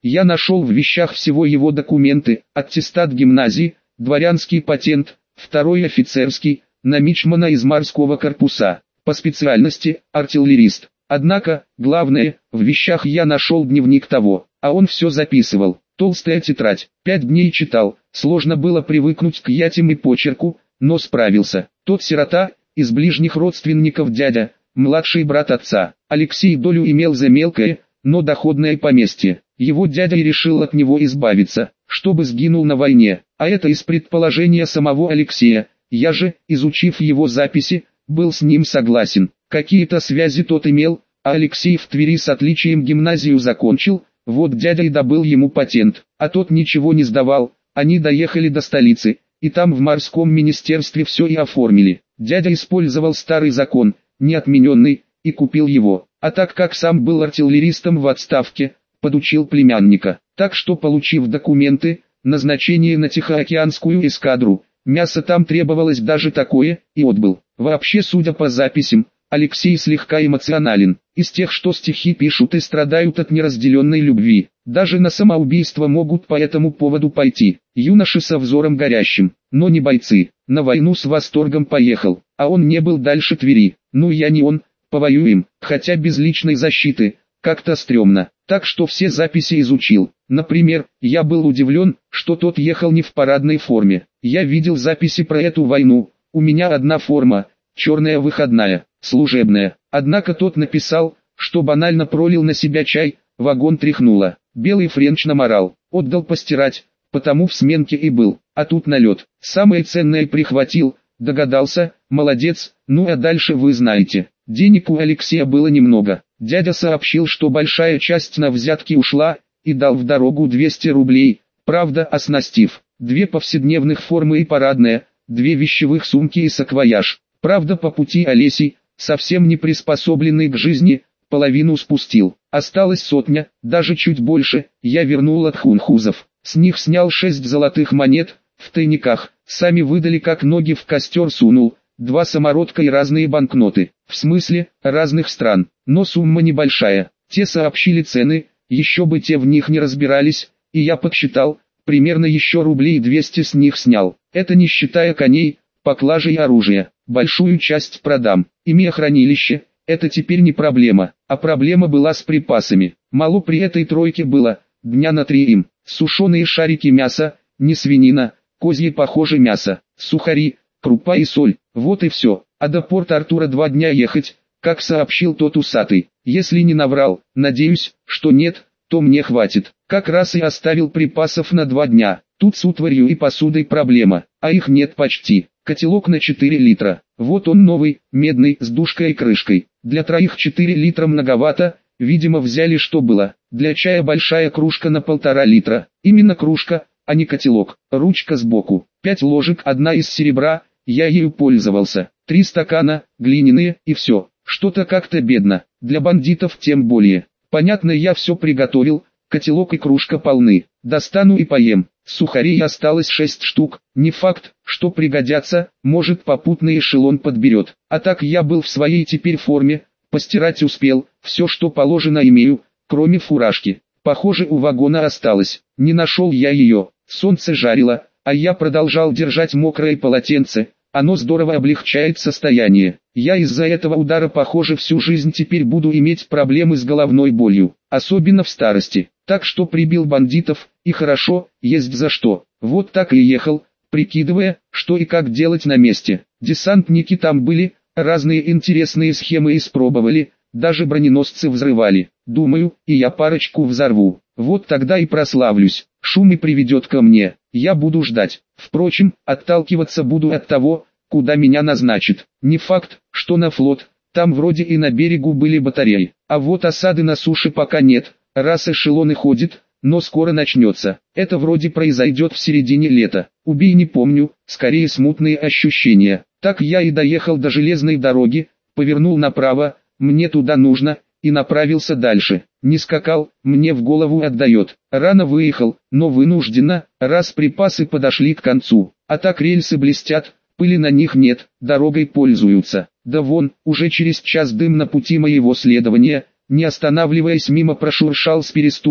Я нашел в вещах всего его документы: аттестат гимназии, дворянский патент, второй офицерский, на мичмана из морского корпуса, по специальности артиллерист. Однако, главное, в вещах я нашел дневник того, а он все записывал. Толстая тетрадь. 5 дней читал, сложно было привыкнуть к ятям и почерку, но справился. Тот сирота, из ближних родственников дядя, младший брат отца. Алексей долю имел за мелкое, но доходное поместье. Его дядя и решил от него избавиться, чтобы сгинул на войне, а это из предположения самого Алексея. Я же, изучив его записи, был с ним согласен. Какие-то связи тот имел, а Алексей в Твери с отличием гимназию закончил, вот дядя и добыл ему патент, а тот ничего не сдавал. Они доехали до столицы, и там в морском министерстве все и оформили. Дядя использовал старый закон, неотмененный, и купил его, а так как сам был артиллеристом в отставке, подучил племянника. Так что, получив документы, назначение на Тихоокеанскую эскадру, мясо там требовалось даже такое, и отбыл. Вообще, судя по записям, Алексей слегка эмоционален, из тех, что стихи пишут и страдают от неразделенной любви. Даже на самоубийство могут по этому поводу пойти. Юноши со взором горящим, но не бойцы. На войну с восторгом поехал, а он не был дальше Твери. Ну я не он, повоюем, хотя без личной защиты, как-то стрёмно. Так что все записи изучил. Например, я был удивлен, что тот ехал не в парадной форме. Я видел записи про эту войну, у меня одна форма, черная выходная, служебная. Однако тот написал, что банально пролил на себя чай, вагон тряхнуло. Белый френч наморал, отдал постирать, потому в сменке и был. А тут налет. Самое ценное прихватил, догадался, молодец. Ну а дальше вы знаете. Денег у Алексея было немного. Дядя сообщил, что большая часть на взятки ушла, и дал в дорогу 200 рублей, правда оснастив 2 повседневных формы и парадная, 2 вещевых сумки и саквояж. Правда, по пути Олесей, совсем не приспособленный к жизни, половину спустил. Осталось 100, даже чуть больше. Я вернул от хунхузов. С них снял 6 золотых монет, в тайниках. Сами выдали, как ноги в костер сунул. 2 самородка и разные банкноты. В смысле, разных стран. Но сумма небольшая. Те сообщили цены, еще бы те в них не разбирались, и я подсчитал, примерно еще рублей 200 с них снял. Это не считая коней, поклажи и оружия. Большую часть продам. Имея хранилище, это теперь не проблема, а проблема была с припасами. Мало при этой тройке было, дня на 3 им. Сушеные шарики мяса, не свинина, козье похоже мясо, сухари, крупа и соль. Вот и все. А до Порт-Артура 2 дня ехать, как сообщил тот усатый. Если не наврал, надеюсь, что нет, то мне хватит. Как раз и оставил припасов на 2 дня. Тут с утварью и посудой проблема, а их нет почти. Котелок на 4 литра. Вот он новый, медный, с душкой и крышкой. Для троих 4 литра многовато, видимо взяли что было. Для чая большая кружка на 1,5 литра. Именно кружка, а не котелок. Ручка сбоку. 5 ложек, одна из серебра, я ею пользовался. 3 стакана, глиняные, и все. Что-то как-то бедно. Для бандитов тем более. Понятно, я все приготовил, котелок и кружка полны. Достану и поем. Сухарей осталось 6 штук. Не факт, что пригодятся, может попутный эшелон подберет. А так я был в своей теперь форме, постирать успел, все что положено имею, кроме фуражки. Похоже, у вагона осталось. Не нашел я ее. Солнце жарило, а я продолжал держать мокрое полотенце. Оно здорово облегчает состояние. Я из-за этого удара, похоже, всю жизнь теперь буду иметь проблемы с головной болью, особенно в старости. Так что прибил бандитов, и хорошо, есть за что. Вот так и ехал, прикидывая, что и как делать на месте. Десантники там были, разные интересные схемы испробовали, даже броненосцы взрывали. Думаю, и я парочку взорву. Вот тогда и прославлюсь. Шум и приведет ко мне. Я буду ждать. Впрочем, отталкиваться буду от того, куда меня назначат. Не факт, что на флот. Там вроде и на берегу были батареи. А вот осады на суше пока нет. Раз эшелоны ходят, но скоро начнется. Это вроде произойдет в середине лета. Убей, не помню, скорее смутные ощущения. Так я и доехал до железной дороги, повернул направо, мне туда нужно, и направился дальше. Не скакал, мне в голову отдает. Рано выехал, но вынужденно, раз припасы подошли к концу. А так рельсы блестят, пыли на них нет, дорогой пользуются. Да вон, уже через час дым на пути моего следования, не останавливаясь мимо прошуршал с перестуком,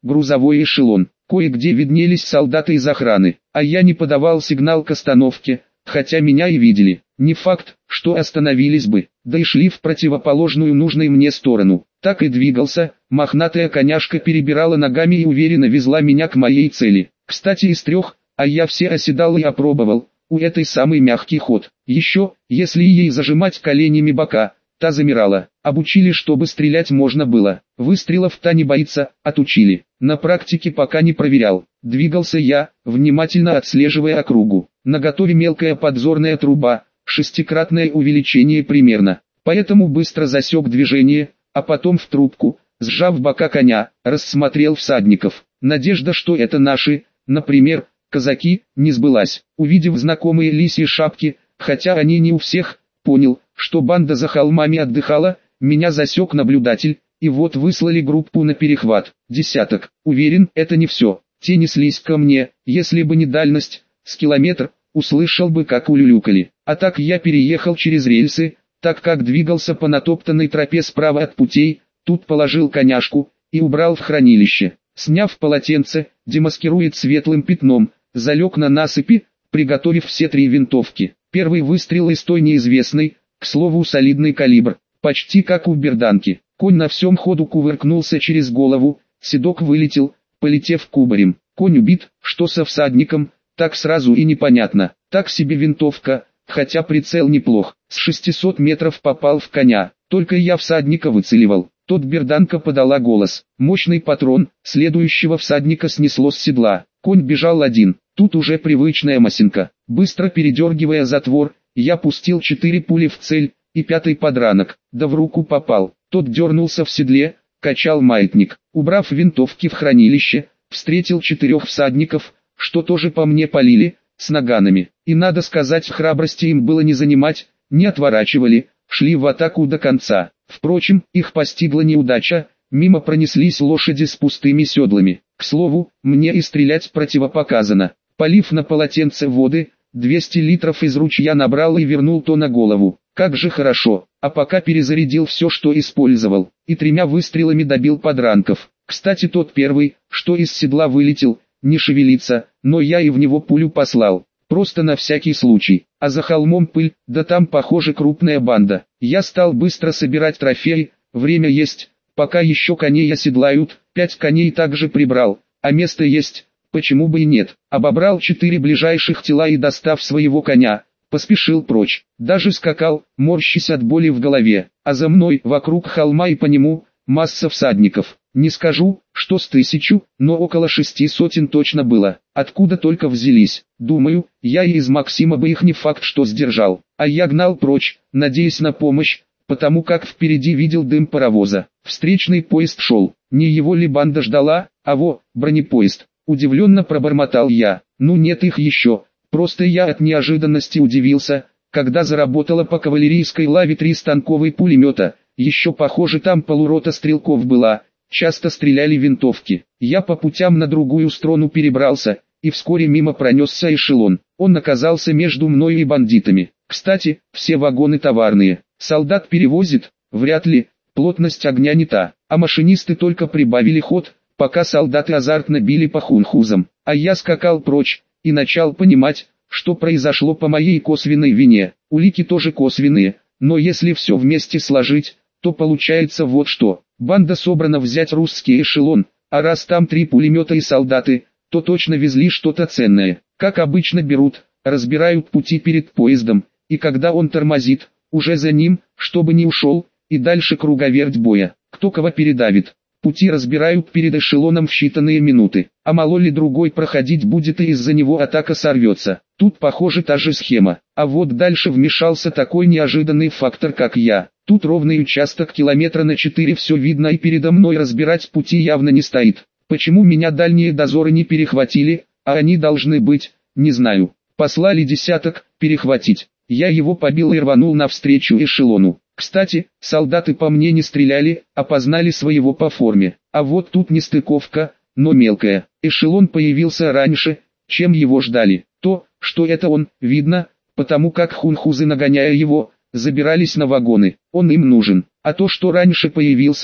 грузовой эшелон. Кое-где виднелись солдаты из охраны, а я не подавал сигнал к остановке, хотя меня и видели. Не факт, что остановились бы, да и шли в противоположную нужной мне сторону. Так и двигался, мохнатая коняшка перебирала ногами и уверенно везла меня к моей цели. Кстати, из трех, а я все оседал и опробовал, у этой самый мягкий ход. Еще, если ей зажимать коленями бока, та замирала. Обучили, чтобы стрелять можно было. Выстрелов та не боится, отучили. На практике пока не проверял. Двигался я, внимательно отслеживая округу. Наготове мелкая подзорная труба, шестикратное увеличение примерно. Поэтому быстро засек движение, а потом в трубку, сжав бока коня, рассмотрел всадников. Надежда, что это наши, например, казаки, не сбылась. Увидев знакомые лисьи шапки, хотя они не у всех, понял, что банда за холмами отдыхала, меня засек наблюдатель, и вот выслали группу на перехват. Десяток. Уверен, это не все. Те неслись ко мне, если бы не дальность, с километр, услышал бы, как улюлюкали. А так я переехал через рельсы, так как двигался по натоптанной тропе справа от путей, тут положил коняшку и убрал в хранилище. Сняв полотенце, демаскирует светлым пятном, залег на насыпи, приготовив все три винтовки. Первый выстрел из той неизвестной, к слову солидный калибр, почти как у берданки. Конь на всем ходу кувыркнулся через голову, седок вылетел, полетев кубарем. Конь убит, что со всадником, так сразу и непонятно. Так себе винтовка, хотя прицел неплох. С 600 метров попал в коня, только я всадника выцеливал. Тот берданка подала голос. Мощный патрон, следующего всадника снесло с седла. Конь бежал один, тут уже привычная масенка. Быстро передергивая затвор, я пустил 4 пули в цель, и 5-й подранок, да в руку попал. Тот дернулся в седле, качал маятник. Убрав винтовки в хранилище, встретил 4 всадников, что тоже по мне палили, с наганами. И надо сказать, храбрости им было не занимать, не отворачивали, шли в атаку до конца. Впрочем, их постигла неудача, мимо пронеслись лошади с пустыми седлами. К слову, мне и стрелять противопоказано. Полив на полотенце воды, 200 литров из ручья набрал и вернул то на голову. Как же хорошо, а пока перезарядил все, что использовал, и 3 выстрелами добил подранков. Кстати, тот первый, что из седла вылетел, не шевелится, но я и в него пулю послал. Просто на всякий случай. А за холмом пыль, да там похоже крупная банда. Я стал быстро собирать трофеи, время есть, пока еще коней оседлают, 5 коней также прибрал, а место есть, почему бы и нет. Обобрал 4 ближайших тела и, достав своего коня, поспешил прочь. Даже скакал, морщась от боли в голове, а за мной, вокруг холма и по нему, масса всадников. Не скажу, что с 1000, но около 600 точно было. Откуда только взялись. Думаю, я и из Максима бы их не факт что сдержал. А я гнал прочь, надеясь на помощь, потому как впереди видел дым паровоза. Встречный поезд шел. Не его ли банда ждала, а во, бронепоезд. Удивленно пробормотал я. Ну нет их еще. Просто я от неожиданности удивился, когда заработала по кавалерийской лаве 3 станковые пулемета. Еще похоже там полурота стрелков была. Часто стреляли винтовки. Я по путям на другую сторону перебрался, и вскоре мимо пронесся эшелон. Он оказался между мною и бандитами. Кстати, все вагоны товарные. Солдат перевозит? Вряд ли, плотность огня не та. А машинисты только прибавили ход, пока солдаты азартно били по хунхузам. А я скакал прочь, и начал понимать, что произошло по моей косвенной вине. Улики тоже косвенные, но если все вместе сложить, то получается вот что. Банда собрана взять русский эшелон, а раз там 3 пулемета и солдаты, то точно везли что-то ценное. Как обычно берут, разбирают пути перед поездом, и когда он тормозит, уже за ним, чтобы не ушел, и дальше круговерть боя. Кто кого передавит. Пути разбирают перед эшелоном в считанные минуты, а мало ли другой проходить будет и из-за него атака сорвется. Тут похоже та же схема, а вот дальше вмешался такой неожиданный фактор как я. Тут ровный участок километра на 4 все видно и передо мной разбирать пути явно не стоит. Почему меня дальние дозоры не перехватили, а они должны быть, не знаю. Послали десяток, перехватить. Я его побил и рванул навстречу эшелону. Кстати, солдаты по мне не стреляли, опознали своего по форме. А вот тут нестыковка, но мелкая. Эшелон появился раньше, чем его ждали. То, что это он, видно, потому как хунхузы, нагоняя его, забирались на вагоны. Он им нужен. А то, что раньше появился,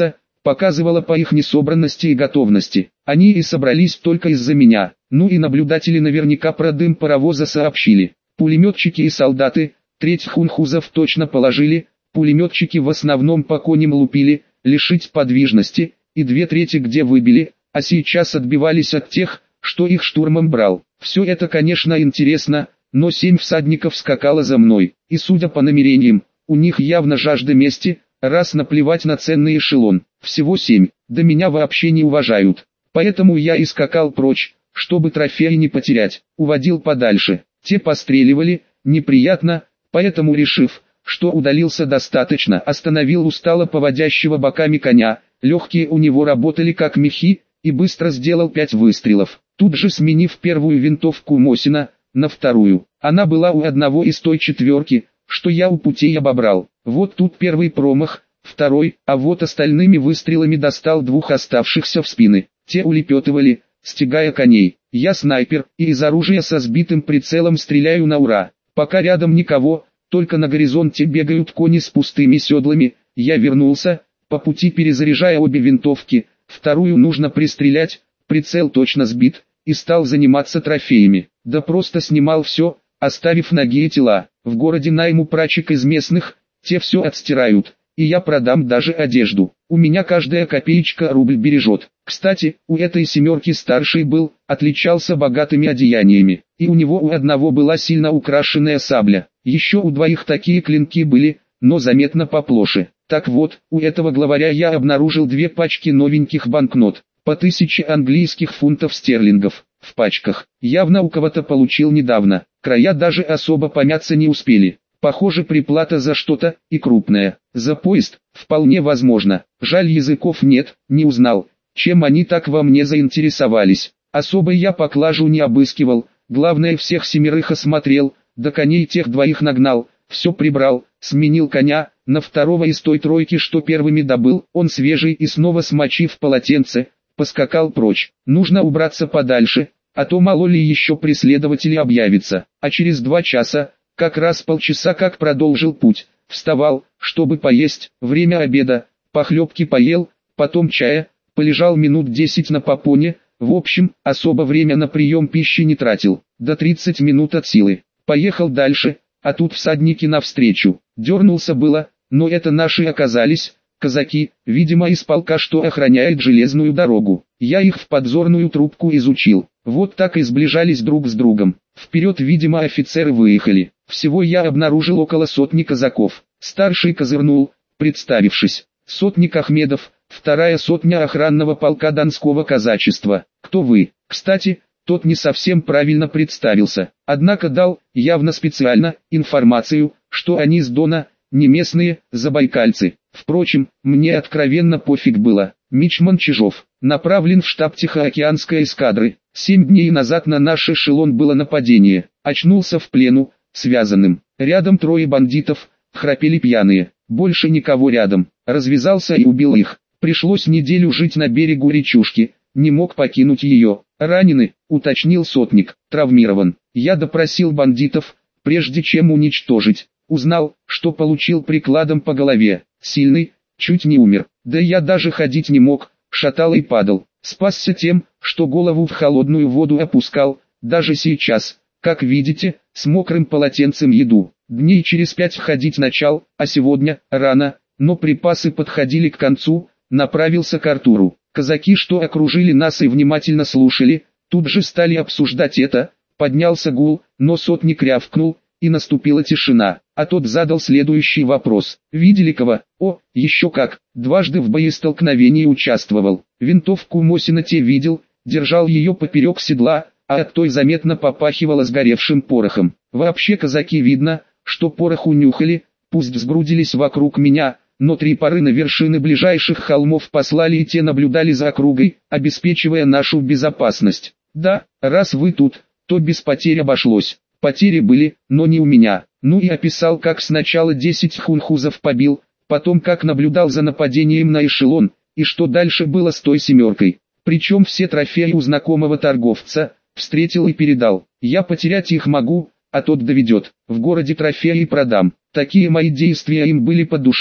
показывало по их несобранности и готовности. Они и собрались только из-за меня. Ну и наблюдатели наверняка про дым паровоза сообщили. Пулеметчики и солдаты, треть хунхузов точно положили, пулеметчики в основном по коням лупили, лишить подвижности, и 2/3 где выбили, а сейчас отбивались от тех, что их штурмом брал. Все это, конечно, интересно, но 7 всадников скакало за мной, и судя по намерениям, у них явно жажда мести, раз наплевать на ценный эшелон. Всего 7, да меня вообще не уважают. Поэтому я и скакал прочь, чтобы трофеи не потерять, уводил подальше. Те постреливали, неприятно, поэтому решив, что удалился достаточно, остановил устало поводящего боками коня, легкие у него работали как мехи, и быстро сделал 5 выстрелов, тут же сменив первую винтовку Мосина на вторую. Она была у одного из той 4, что я у путей обобрал. Вот тут первый промах, второй, а вот остальными выстрелами достал 2 оставшихся в спины. Те улепетывали, стягая коней. Я снайпер, и из оружия со сбитым прицелом стреляю на ура. Пока рядом никого, только на горизонте бегают кони с пустыми седлами. Я вернулся, по пути перезаряжая обе винтовки. Вторую нужно пристрелять, прицел точно сбит, и стал заниматься трофеями. Да просто снимал все, оставив ноги и тела. В городе найму прачек из местных, те все отстирают, и я продам даже одежду. У меня каждая копеечка рубль бережет. Кстати, у этой 7 старший был, отличался богатыми одеяниями, и у него у одного была сильно украшенная сабля. Еще у 2 такие клинки были, но заметно поплоше. Так вот, у этого главаря я обнаружил 2 пачки новеньких банкнот, по 1000 английских фунтов стерлингов, в пачках. Явно у кого-то получил недавно, края даже особо помяться не успели. Похоже, приплата за что-то, и крупная. За поезд, вполне возможно. Жаль, языков нет, не узнал, чем они так во мне заинтересовались. Особо я поклажу не обыскивал, главное всех 7 осмотрел, до коней тех 2 нагнал, все прибрал, сменил коня, на второго из той 3, что первыми добыл, он свежий и снова смочив полотенце, поскакал прочь. Нужно убраться подальше, а то мало ли еще преследователи объявятся. А через 2 часа, как раз полчаса как продолжил путь, вставал, чтобы поесть, время обеда, похлебки поел, потом чая, полежал минут 10 на попоне, в общем, особо время на прием пищи не тратил, до 30 минут от силы. Поехал дальше, а тут всадники навстречу, дернулся было, но это наши оказались, казаки, видимо из полка, что охраняет железную дорогу. Я их в подзорную трубку изучил, вот так и сближались друг с другом. Вперед, видимо, офицеры выехали. Всего я обнаружил около 100 казаков. Старший козырнул, представившись: сотник Ахмедов, 2-я сотня охранного полка Донского казачества. Кто вы? Кстати, тот не совсем правильно представился, однако дал, явно специально, информацию, что они с Дона, не местные, забайкальцы. Впрочем, мне откровенно пофиг было. Мичман Чижов направлен в штаб Тихоокеанской эскадры. 7 дней назад на наш эшелон было нападение. Очнулся в плену, связанным. Рядом 3 бандитов, храпели пьяные. Больше никого рядом. Развязался и убил их. Пришлось неделю жить на берегу речушки. Не мог покинуть ее. Ранены, уточнил сотник. Травмирован. Я допросил бандитов, прежде чем уничтожить. Узнал, что получил прикладом по голове. Сильный, чуть не умер. Да я даже ходить не мог, шатал и падал. Спасся тем, что голову в холодную воду опускал. Даже сейчас, как видите, с мокрым полотенцем еду. Дней через 5 ходить начал, а сегодня, рано, но припасы подходили к концу, направился к Артуру. Казаки, что окружили нас и внимательно слушали, тут же стали обсуждать это. Поднялся гул, но сотник рявкнул, и наступила тишина. А тот задал следующий вопрос. Видели кого? О, еще как, дважды в боестолкновении участвовал. Винтовку Мосина те видел, держал ее поперек седла, а от той заметно попахивало сгоревшим порохом. Вообще казаки видно, что порох унюхали, пусть сгрудились вокруг меня, но 3 пары на вершины ближайших холмов послали и те наблюдали за округой, обеспечивая нашу безопасность. Да, раз вы тут, то без потерь обошлось. Потери были, но не у меня. Ну и описал, как сначала 10 хунхузов побил, потом как наблюдал за нападением на эшелон, и что дальше было с той 7. Причем все трофеи у знакомого торговца, встретил и передал. Я потерять их могу, а тот доведет. В городе трофеи продам. Такие мои действия им были по душе,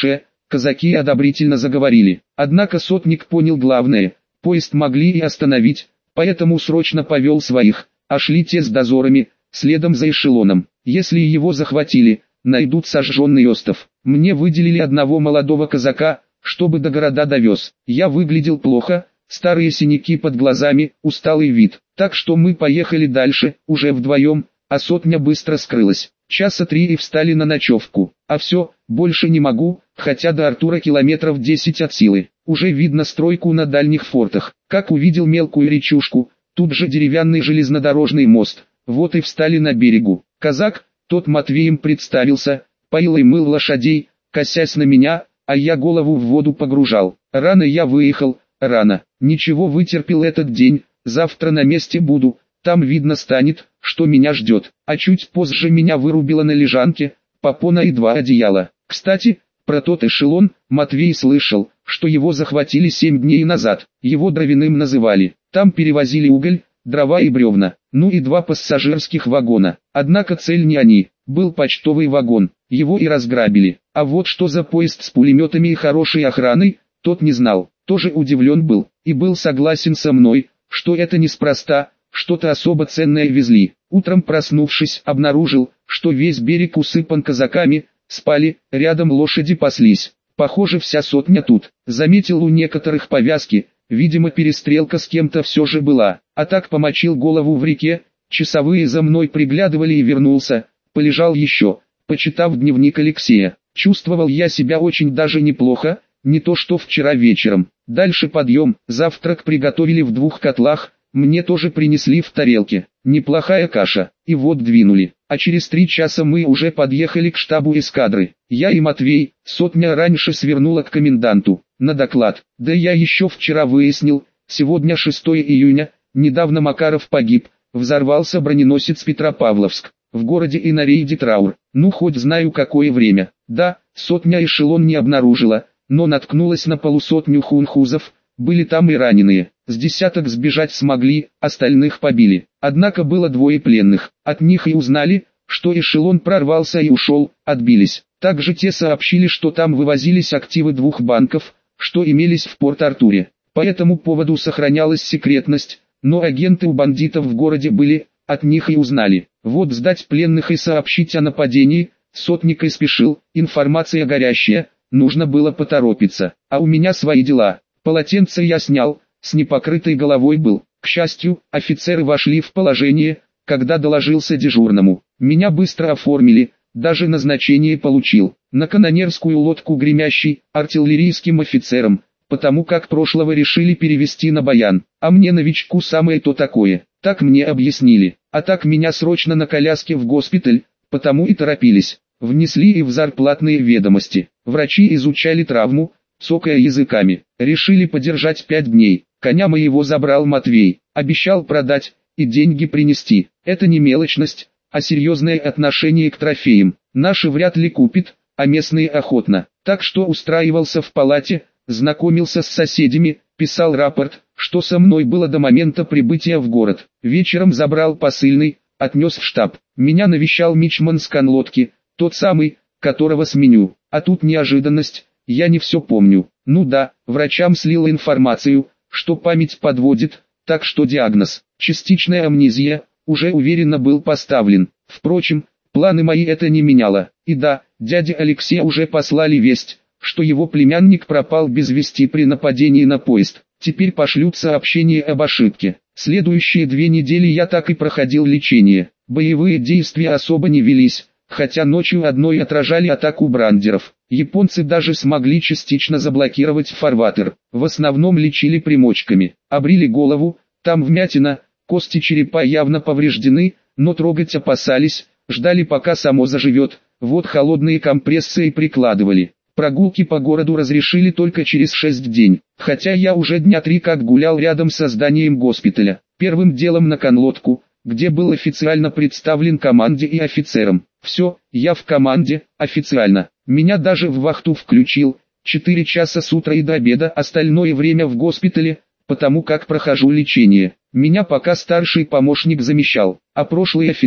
казаки одобрительно заговорили. Однако сотник понял главное, поезд могли и остановить, поэтому срочно повел своих, а шли те с дозорами, следом за эшелоном. Если его захватили, найдут сожженный остов. Мне выделили одного молодого казака, чтобы до города довез. Я выглядел плохо, старые синяки под глазами, усталый вид. Так что мы поехали дальше, уже вдвоем, а сотня быстро скрылась. Часа 3 и встали на ночевку. А все, больше не могу, хотя до Артура километров 10 от силы. Уже видно стройку на дальних фортах. Как увидел мелкую речушку, тут же деревянный железнодорожный мост. Вот и встали на берегу. Казак, тот Матвеем представился, поил и мыл лошадей, косясь на меня, а я голову в воду погружал. Рано я выехал, рано. Ничего, вытерпел этот день, завтра на месте буду, там видно станет, что меня ждет. А чуть позже меня вырубило на лежанке, попона и 2 одеяла. Кстати, про тот эшелон, Матвей слышал, что его захватили 7 дней назад, его дровяным называли. Там перевозили уголь, дрова и бревна, ну и 2 пассажирских вагона. Однако цель не они, был почтовый вагон, его и разграбили. А вот что за поезд с пулеметами и хорошей охраной, тот не знал, тоже удивлен был, и был согласен со мной, что это неспроста, что-то особо ценное везли. Утром проснувшись, обнаружил, что весь берег усыпан казаками, спали, рядом лошади паслись. Похоже, вся сотня тут. Заметил у некоторых повязки, видимо перестрелка с кем-то все же была. А так помочил голову в реке, часовые за мной приглядывали и вернулся, полежал еще, почитав дневник Алексея. Чувствовал я себя очень даже неплохо, не то что вчера вечером. Дальше подъем, завтрак приготовили в 2 котлах, мне тоже принесли в тарелке. Неплохая каша, и вот двинули. А через 3 часа мы уже подъехали к штабу эскадры. Я и Матвей, сотня раньше свернула к коменданту, на доклад. Да я еще вчера выяснил, сегодня 6 июня, недавно Макаров погиб, взорвался броненосец Петропавловск. В городе и на рейде траур, ну хоть знаю какое время. Да, сотня эшелон не обнаружила, но наткнулась на полусотню хунхузов, были там и раненые. С десяток сбежать смогли, остальных побили. Однако было 2 пленных, от них и узнали, что эшелон прорвался и ушел, отбились. Также те сообщили, что там вывозились активы 2 банков, что имелись в Порт-Артуре. По этому поводу сохранялась секретность, но агенты у бандитов в городе были, от них и узнали. Вот сдать пленных и сообщить о нападении, сотник и спешил, информация горящая, нужно было поторопиться. А у меня свои дела, полотенце я снял, с непокрытой головой был. К счастью, офицеры вошли в положение, когда доложился дежурному. Меня быстро оформили, даже назначение получил. На канонерскую лодку гремящий, артиллерийским офицером, потому как прошлого решили перевести на Баян. А мне новичку самое то такое, так мне объяснили. А так меня срочно на коляске в госпиталь, потому и торопились. Внесли и в зарплатные ведомости. Врачи изучали травму, цокая языками. Решили подержать 5 дней. Коня моего забрал Матвей, обещал продать и деньги принести. Это не мелочность, а серьезное отношение к трофеям. Наши вряд ли купят, а местные охотно. Так что устраивался в палате, знакомился с соседями, писал рапорт, что со мной было до момента прибытия в город. Вечером забрал посыльный, отнес в штаб. Меня навещал мичман с конлодки, тот самый, которого сменю. А тут неожиданность, я не все помню. Ну да, врачам слил информацию, что память подводит, так что диагноз, частичная амнезия, уже уверенно был поставлен. Впрочем, планы мои это не меняло. И да, дяде Алексея уже послали весть, что его племянник пропал без вести при нападении на поезд. Теперь пошлют сообщение об ошибке. Следующие 2 недели я так и проходил лечение. Боевые действия особо не велись, хотя ночью одной отражали атаку брандеров. Японцы даже смогли частично заблокировать фарватер. В основном лечили примочками. Обрили голову, там вмятина, кости черепа явно повреждены, но трогать опасались, ждали пока само заживет. Вот холодные компрессы и прикладывали. Прогулки по городу разрешили только через 6 дней, хотя я уже дня 3 как гулял рядом со зданием госпиталя. Первым делом на конлодку, где был официально представлен команде и офицерам. Все, я в команде, официально. Меня даже в вахту включил, 4 часа с утра и до обеда, остальное время в госпитале, потому как прохожу лечение. Меня пока старший помощник замещал, а прошлый офицер,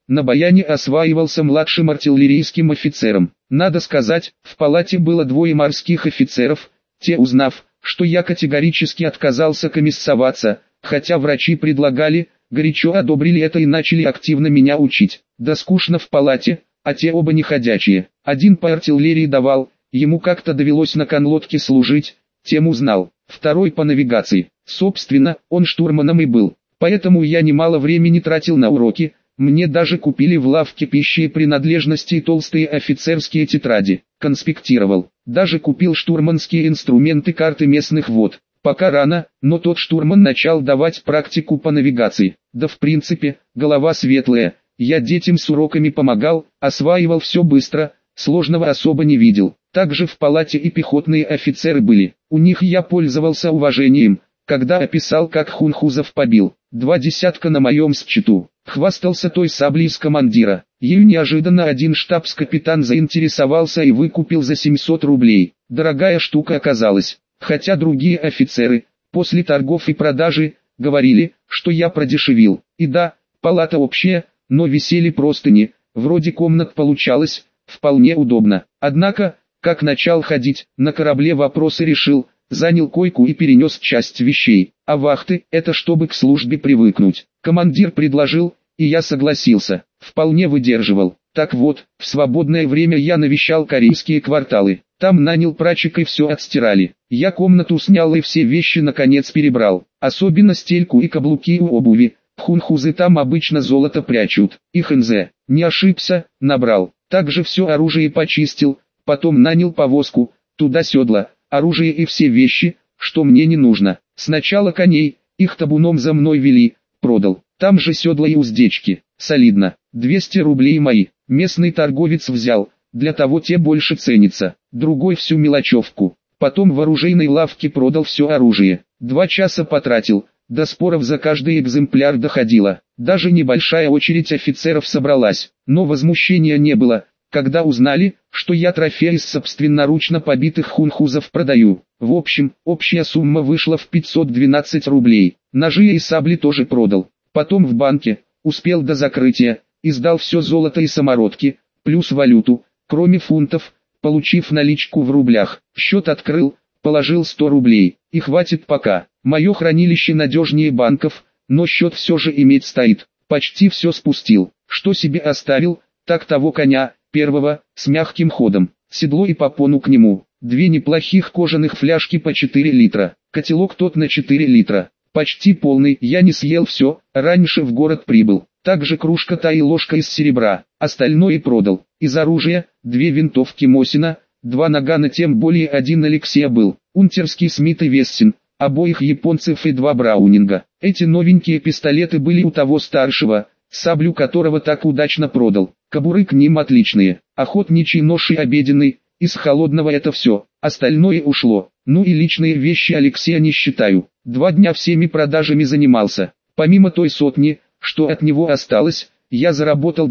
на баяне осваивался младшим артиллерийским офицером. Надо сказать, в палате было двое морских офицеров, те, узнав, что я категорически отказался комиссоваться, хотя врачи предлагали, горячо одобрили это и начали активно меня учить. Да скучно в палате, а те оба не ходячие. Один по артиллерии давал, ему как-то довелось на конлодке служить, тем узнал. Второй по навигации. Собственно, он штурманом и был. Поэтому я немало времени тратил на уроки, мне даже купили в лавке пищи и принадлежности толстые офицерские тетради. Конспектировал. Даже купил штурманские инструменты, карты местных вод. Пока рано, но тот штурман начал давать практику по навигации. Да в принципе, голова светлая. Я детям с уроками помогал, осваивал все быстро, сложного особо не видел. Также в палате и пехотные офицеры были. У них я пользовался уважением, когда описал, как хунхузов побил. 2 десятка на моем счету. Хвастался той саблей с командира. Ею неожиданно один штабс-капитан заинтересовался и выкупил за 700 рублей. Дорогая штука оказалась. Хотя другие офицеры, после торгов и продажи, говорили, что я продешевил. И да, палата общая, но висели простыни, вроде комнат получалось, вполне удобно. Однако, как начал ходить, на корабле вопросы решил, занял койку и перенес часть вещей. А вахты, это чтобы к службе привыкнуть. Командир предложил, и я согласился. Вполне выдерживал. Так вот, в свободное время я навещал корейские кварталы. Там нанял прачек и все отстирали. Я комнату снял и все вещи наконец перебрал. Особенно стельку и каблуки у обуви. Хунхузы там обычно золото прячут. И хэнзе. Не ошибся, набрал. Также все оружие почистил. Потом нанял повозку, туда седла, оружие и все вещи, что мне не нужно. Сначала коней, их табуном за мной вели, продал. Там же седла и уздечки. Солидно. 200 рублей мои. Местный торговец взял, для того те больше ценятся. Другой всю мелочевку. Потом в оружейной лавке продал все оружие. 2 часа потратил, до споров за каждый экземпляр доходило. Даже небольшая очередь офицеров собралась, но возмущения не было, когда узнали, что я трофеи из собственноручно побитых хунхузов продаю. В общем, общая сумма вышла в 512 рублей. Ножи и сабли тоже продал. Потом в банке, успел до закрытия, издал все золото и самородки, плюс валюту, кроме фунтов, получив наличку в рублях. Счет открыл, положил 100 рублей, и хватит пока. Мое хранилище надежнее банков, но счет все же иметь стоит. Почти все спустил. Что себе оставил, так того коня, первого, с мягким ходом, седло и попону к нему. 2 неплохих кожаных фляжки по 4 литра, котелок тот на 4 литра. Почти полный, я не съел все, раньше в город прибыл. Также кружка та и ложка из серебра, остальное продал. Из оружия, 2 винтовки Мосина, 2 нагана, тем более 1 Алексея был. Унтерский Смит и Вессин, обоих японцев и 2 Браунинга. Эти новенькие пистолеты были у того старшего, саблю которого так удачно продал. Кобуры к ним отличные, охотничий нож и обеденный, из холодного это все, остальное ушло. Ну и личные вещи Алексея не считаю. 2 дня всеми продажами занимался. Помимо той сотни, что от него осталось, я заработал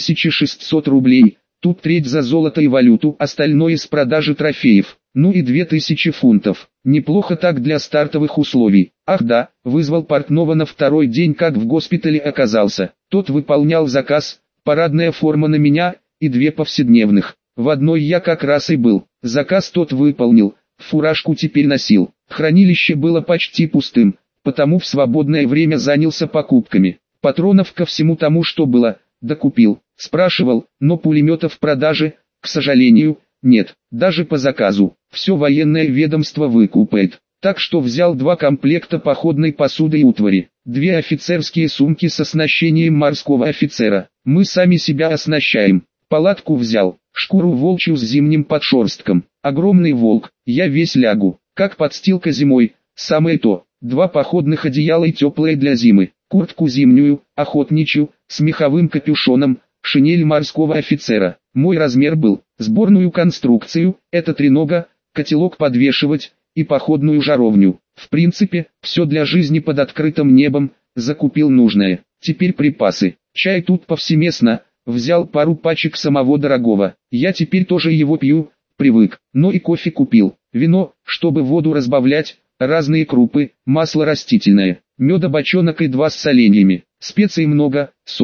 2600 рублей, тут треть за золото и валюту, остальное с продажи трофеев, ну и 2000 фунтов. Неплохо так для стартовых условий. Ах да, вызвал портного на второй день, как в госпитале оказался. Тот выполнял заказ, парадная форма на меня, и 2 повседневных. В одной я как раз и был. Заказ тот выполнил, фуражку теперь носил. Хранилище было почти пустым, потому в свободное время занялся покупками. Патронов ко всему тому, что было, докупил. Спрашивал, но пулеметов в продаже, к сожалению, нет. Даже по заказу. Все военное ведомство выкупает. Так что взял 2 комплекта походной посуды и утвари. 2 офицерские сумки с оснащением морского офицера. Мы сами себя оснащаем. Палатку взял, шкуру волчью с зимним подшерстком. Огромный волк, я весь лягу, как подстилка зимой, самое то. 2 походных одеяла и теплые для зимы. Куртку зимнюю, охотничью, с меховым капюшоном, шинель морского офицера. Мой размер был, сборную конструкцию, это тренога, котелок подвешивать, и походную жаровню. В принципе, все для жизни под открытым небом, закупил нужное. Теперь припасы. Чай тут повсеместно, взял пару пачек самого дорогого. Я теперь тоже его пью, привык, но и кофе купил. Вино, чтобы воду разбавлять, разные крупы, масло растительное, меда бочонок и 2 с соленьями. Специй много, соли.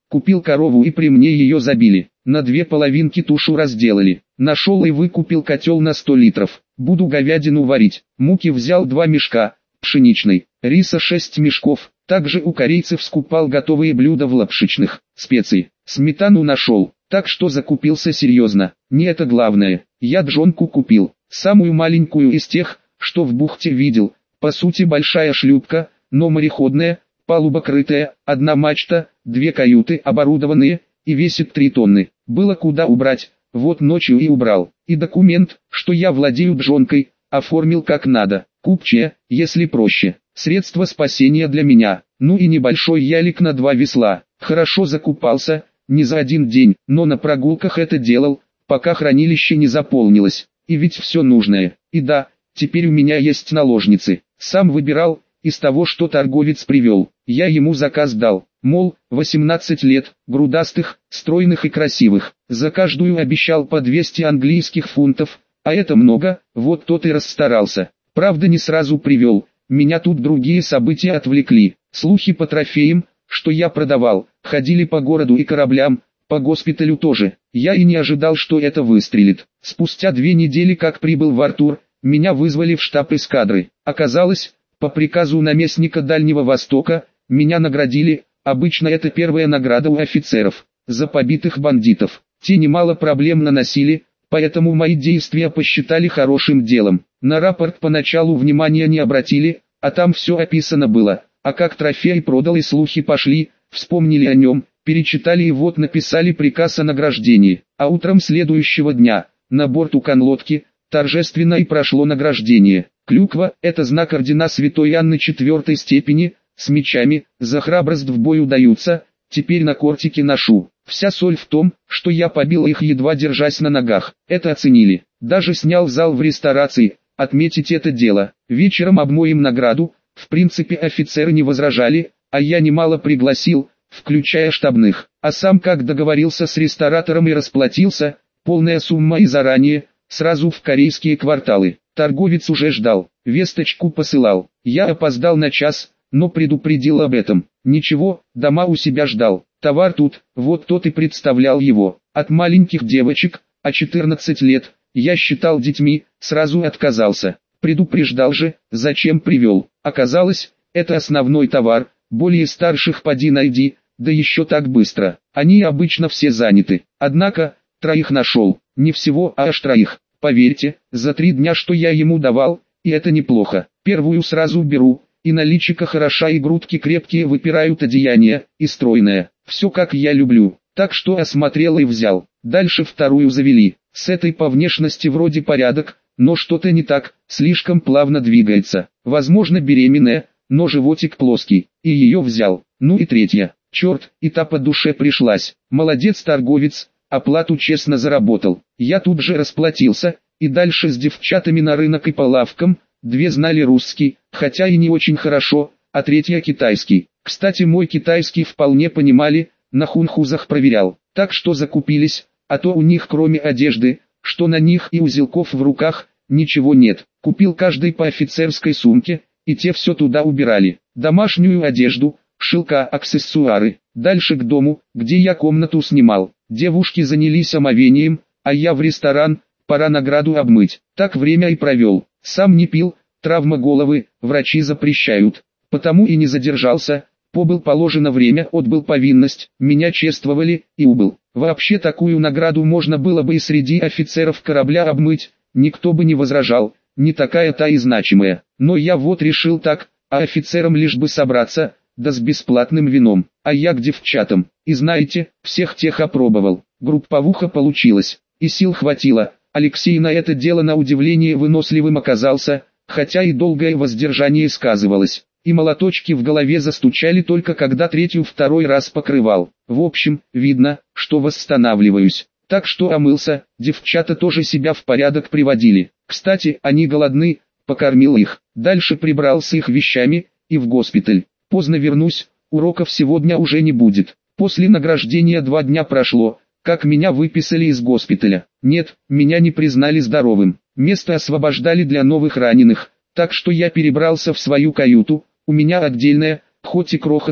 Купил корову и при мне ее забили. На две половинки тушу разделали. Нашел и выкупил котел на 100 литров. Буду говядину варить. Муки взял 2 мешка, пшеничной, риса 6 мешков. Также у корейцев скупал готовые блюда в лапшичных, специи. Сметану нашел, так что закупился серьезно. Не это главное. Я джонку купил. Самую маленькую из тех, что в бухте видел. По сути большая шлюпка, но мореходная, палуба крытая, одна мачта, 2 каюты оборудованные, и весит 3 тонны. Было куда убрать, вот ночью и убрал. И документ, что я владею джонкой, оформил как надо. Купчая, если проще. Средство спасения для меня. Ну и небольшой ялик на 2 весла. Хорошо закупался, не за один день, но на прогулках это делал, пока хранилище не заполнилось. И ведь все нужное. И да, теперь у меня есть наложницы. Сам выбирал, из того, что торговец привел. Я ему заказ дал, мол, 18 лет, грудастых, стройных и красивых. За каждую обещал по 200 английских фунтов, а это много, вот тот и расстарался. Правда не сразу привел, меня тут другие события отвлекли. Слухи по трофеям, что я продавал, ходили по городу и кораблям, по госпиталю тоже. Я и не ожидал, что это выстрелит. Спустя 2 недели как прибыл в Артур, меня вызвали в штаб эскадры. Оказалось, по приказу наместника Дальнего Востока, меня наградили, обычно это первая награда у офицеров, за побитых бандитов. Те немало проблем наносили, поэтому мои действия посчитали хорошим делом. На рапорт поначалу внимания не обратили, а там все описано было. А как трофей продал и слухи пошли, вспомнили о нем, перечитали и вот написали приказ о награждении. А утром следующего дня, на борту конлодки, торжественно и прошло награждение. Клюква – это знак ордена Святой Анны 4 степени, с мечами, за храбрость в бою даются, теперь на кортике ношу. Вся соль в том, что я побил их едва держась на ногах, это оценили. Даже снял зал в ресторации, отметить это дело. Вечером обмоем награду, в принципе офицеры не возражали, а я немало пригласил, включая штабных. А сам как договорился с ресторатором и расплатился, полная сумма и заранее, сразу в корейские кварталы. Торговец уже ждал, весточку посылал. Я опоздал на час, но предупредил об этом. Ничего, дома у себя ждал. Товар тут, вот тот и представлял его. От маленьких девочек, а 14 лет, я считал детьми, сразу отказался. Предупреждал же, зачем привел. Оказалось, это основной товар, более старших поди найди, да еще так быстро. Они обычно все заняты. Однако, 3 нашел, не всего, а аж 3. Поверьте, за 3 дня, что я ему давал, и это неплохо. Первую сразу беру, и наличика хороша, и грудки крепкие выпирают, одеяние, и стройное. Все как я люблю, так что осмотрел и взял. Дальше вторую завели. С этой по внешности вроде порядок, но что-то не так, слишком плавно двигается. Возможно беременная, но животик плоский, и ее взял. Ну и 3. Черт, и та по душе пришлась. Молодец торговец, оплату честно заработал. Я тут же расплатился, и дальше с девчатами на рынок и по лавкам. 2 знали русский, хотя и не очень хорошо, а 3 китайский. Кстати, мой китайский вполне понимали, на хунхузах проверял. Так что закупились, а то у них кроме одежды, что на них и узелков в руках, ничего нет. Купил каждый по офицерской сумке, и те все туда убирали. Домашнюю одежду, шелка, аксессуары. Дальше к дому, где я комнату снимал. Девушки занялись омовением, а я в ресторан, пора награду обмыть. Так время и провел. Сам не пил, травма головы, врачи запрещают. Потому и не задержался, побыл положено время, отбыл повинность, меня чествовали и убыл. Вообще такую награду можно было бы и среди офицеров корабля обмыть, никто бы не возражал, не такая-то и значимая. Но я вот решил так, а офицерам лишь бы собраться, да с бесплатным вином, а я к девчатам. И знаете, всех тех опробовал, групповуха получилась, и сил хватило. Алексей на это дело на удивление выносливым оказался, хотя и долгое воздержание сказывалось. И молоточки в голове застучали только когда 3-2 раз покрывал. В общем, видно, что восстанавливаюсь. Так что омылся, девчата тоже себя в порядок приводили. Кстати, они голодны, покормил их. Дальше прибрался их вещами, и в госпиталь. Поздно вернусь, уроков сегодня уже не будет. После награждения 2 дня прошло, как меня выписали из госпиталя. Нет, меня не признали здоровым. Место освобождали для новых раненых, так что я перебрался в свою каюту. У меня отдельная, хоть и крохотная,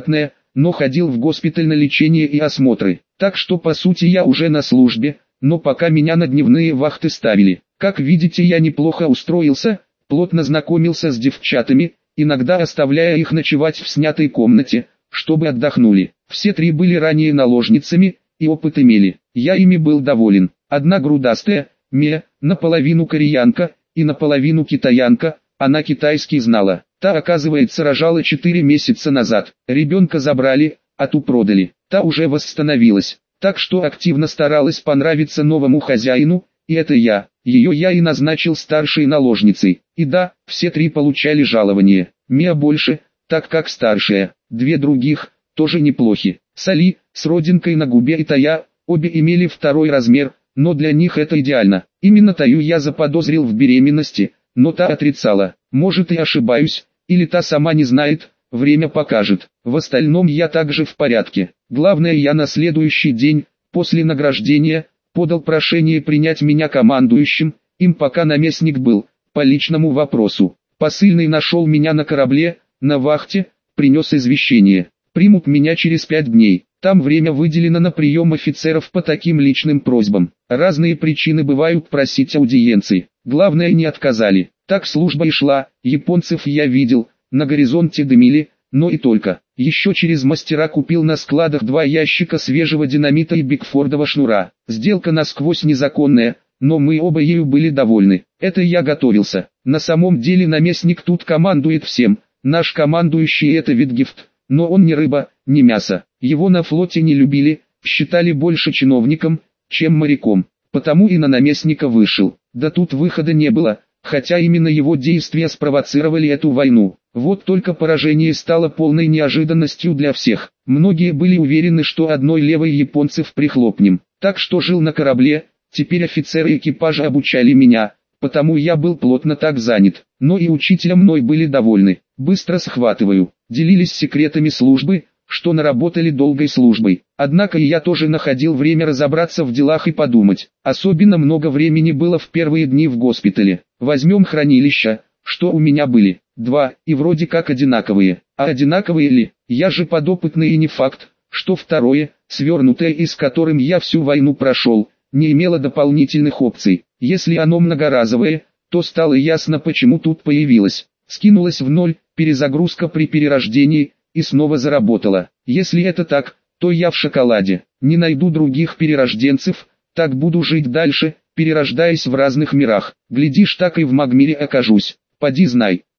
но ходил в госпиталь на лечение и осмотры. Так что по сути я уже на службе, но пока меня на дневные вахты ставили. Как видите, я неплохо устроился, плотно знакомился с девчатами, иногда оставляя их ночевать в снятой комнате, чтобы отдохнули. Все три были ранее наложницами, и опыт имели. Я ими был доволен. Одна грудастая, наполовину кореянка, и наполовину китаянка, она китайский знала. Та, оказывается, рожала 4 месяца назад. Ребенка забрали, а ту продали. Та уже восстановилась, так что активно старалась понравиться новому хозяину, и это я. Ее я и назначил старшей наложницей. И да, все три получали жалование. Мия больше, так как старшая. Две других, тоже неплохи. Сали, с родинкой на губе, и Тая, обе имели второй размер, но для них это идеально. Именно Таю я заподозрил в беременности, но та отрицала. Может, и ошибаюсь, или та сама не знает, время покажет. В остальном я также в порядке. Главное, я на следующий день, после награждения, подал прошение принять меня командующим, им пока наместник был, по личному вопросу. Посыльный нашел меня на корабле, на вахте, принес извещение. Примут меня через 5 дней. Там время выделено на прием офицеров по таким личным просьбам. Разные причины бывают просить аудиенции. Главное, не отказали. Так служба и шла, японцев я видел, на горизонте дымили, но и только. Еще через мастера купил на складах 2 ящика свежего динамита и бигфордова шнура. Сделка насквозь незаконная, но мы оба ею были довольны. Это я готовился. На самом деле наместник тут командует всем. Наш командующий это Витгефт, но он не рыба, не мясо. Его на флоте не любили, считали больше чиновником, чем моряком. Потому и на наместника вышел. Да тут выхода не было, хотя именно его действия спровоцировали эту войну. Вот только поражение стало полной неожиданностью для всех. Многие были уверены, что одной левой японцев прихлопнем. Так что жил на корабле, теперь офицеры экипажа обучали меня, потому я был плотно так занят. Но и учителя мной были довольны. Быстро схватываю. Делились секретами службы, что наработали долгой службой. Однако и я тоже находил время разобраться в делах и подумать. Особенно много времени было в первые дни в госпитале. Возьмем хранилища, что у меня были. 2, и вроде как одинаковые. А одинаковые ли? Я же подопытный, и не факт, что второе, свернутое и с которым я всю войну прошел, не имело дополнительных опций. Если оно многоразовое, то стало ясно, почему тут появилось. Скинулось в ноль, перезагрузка при перерождении, и снова заработала. Если это так, то я в шоколаде. Не найду других перерожденцев, так буду жить дальше, перерождаясь в разных мирах. Глядишь, так и в Магмире окажусь. Поди знай.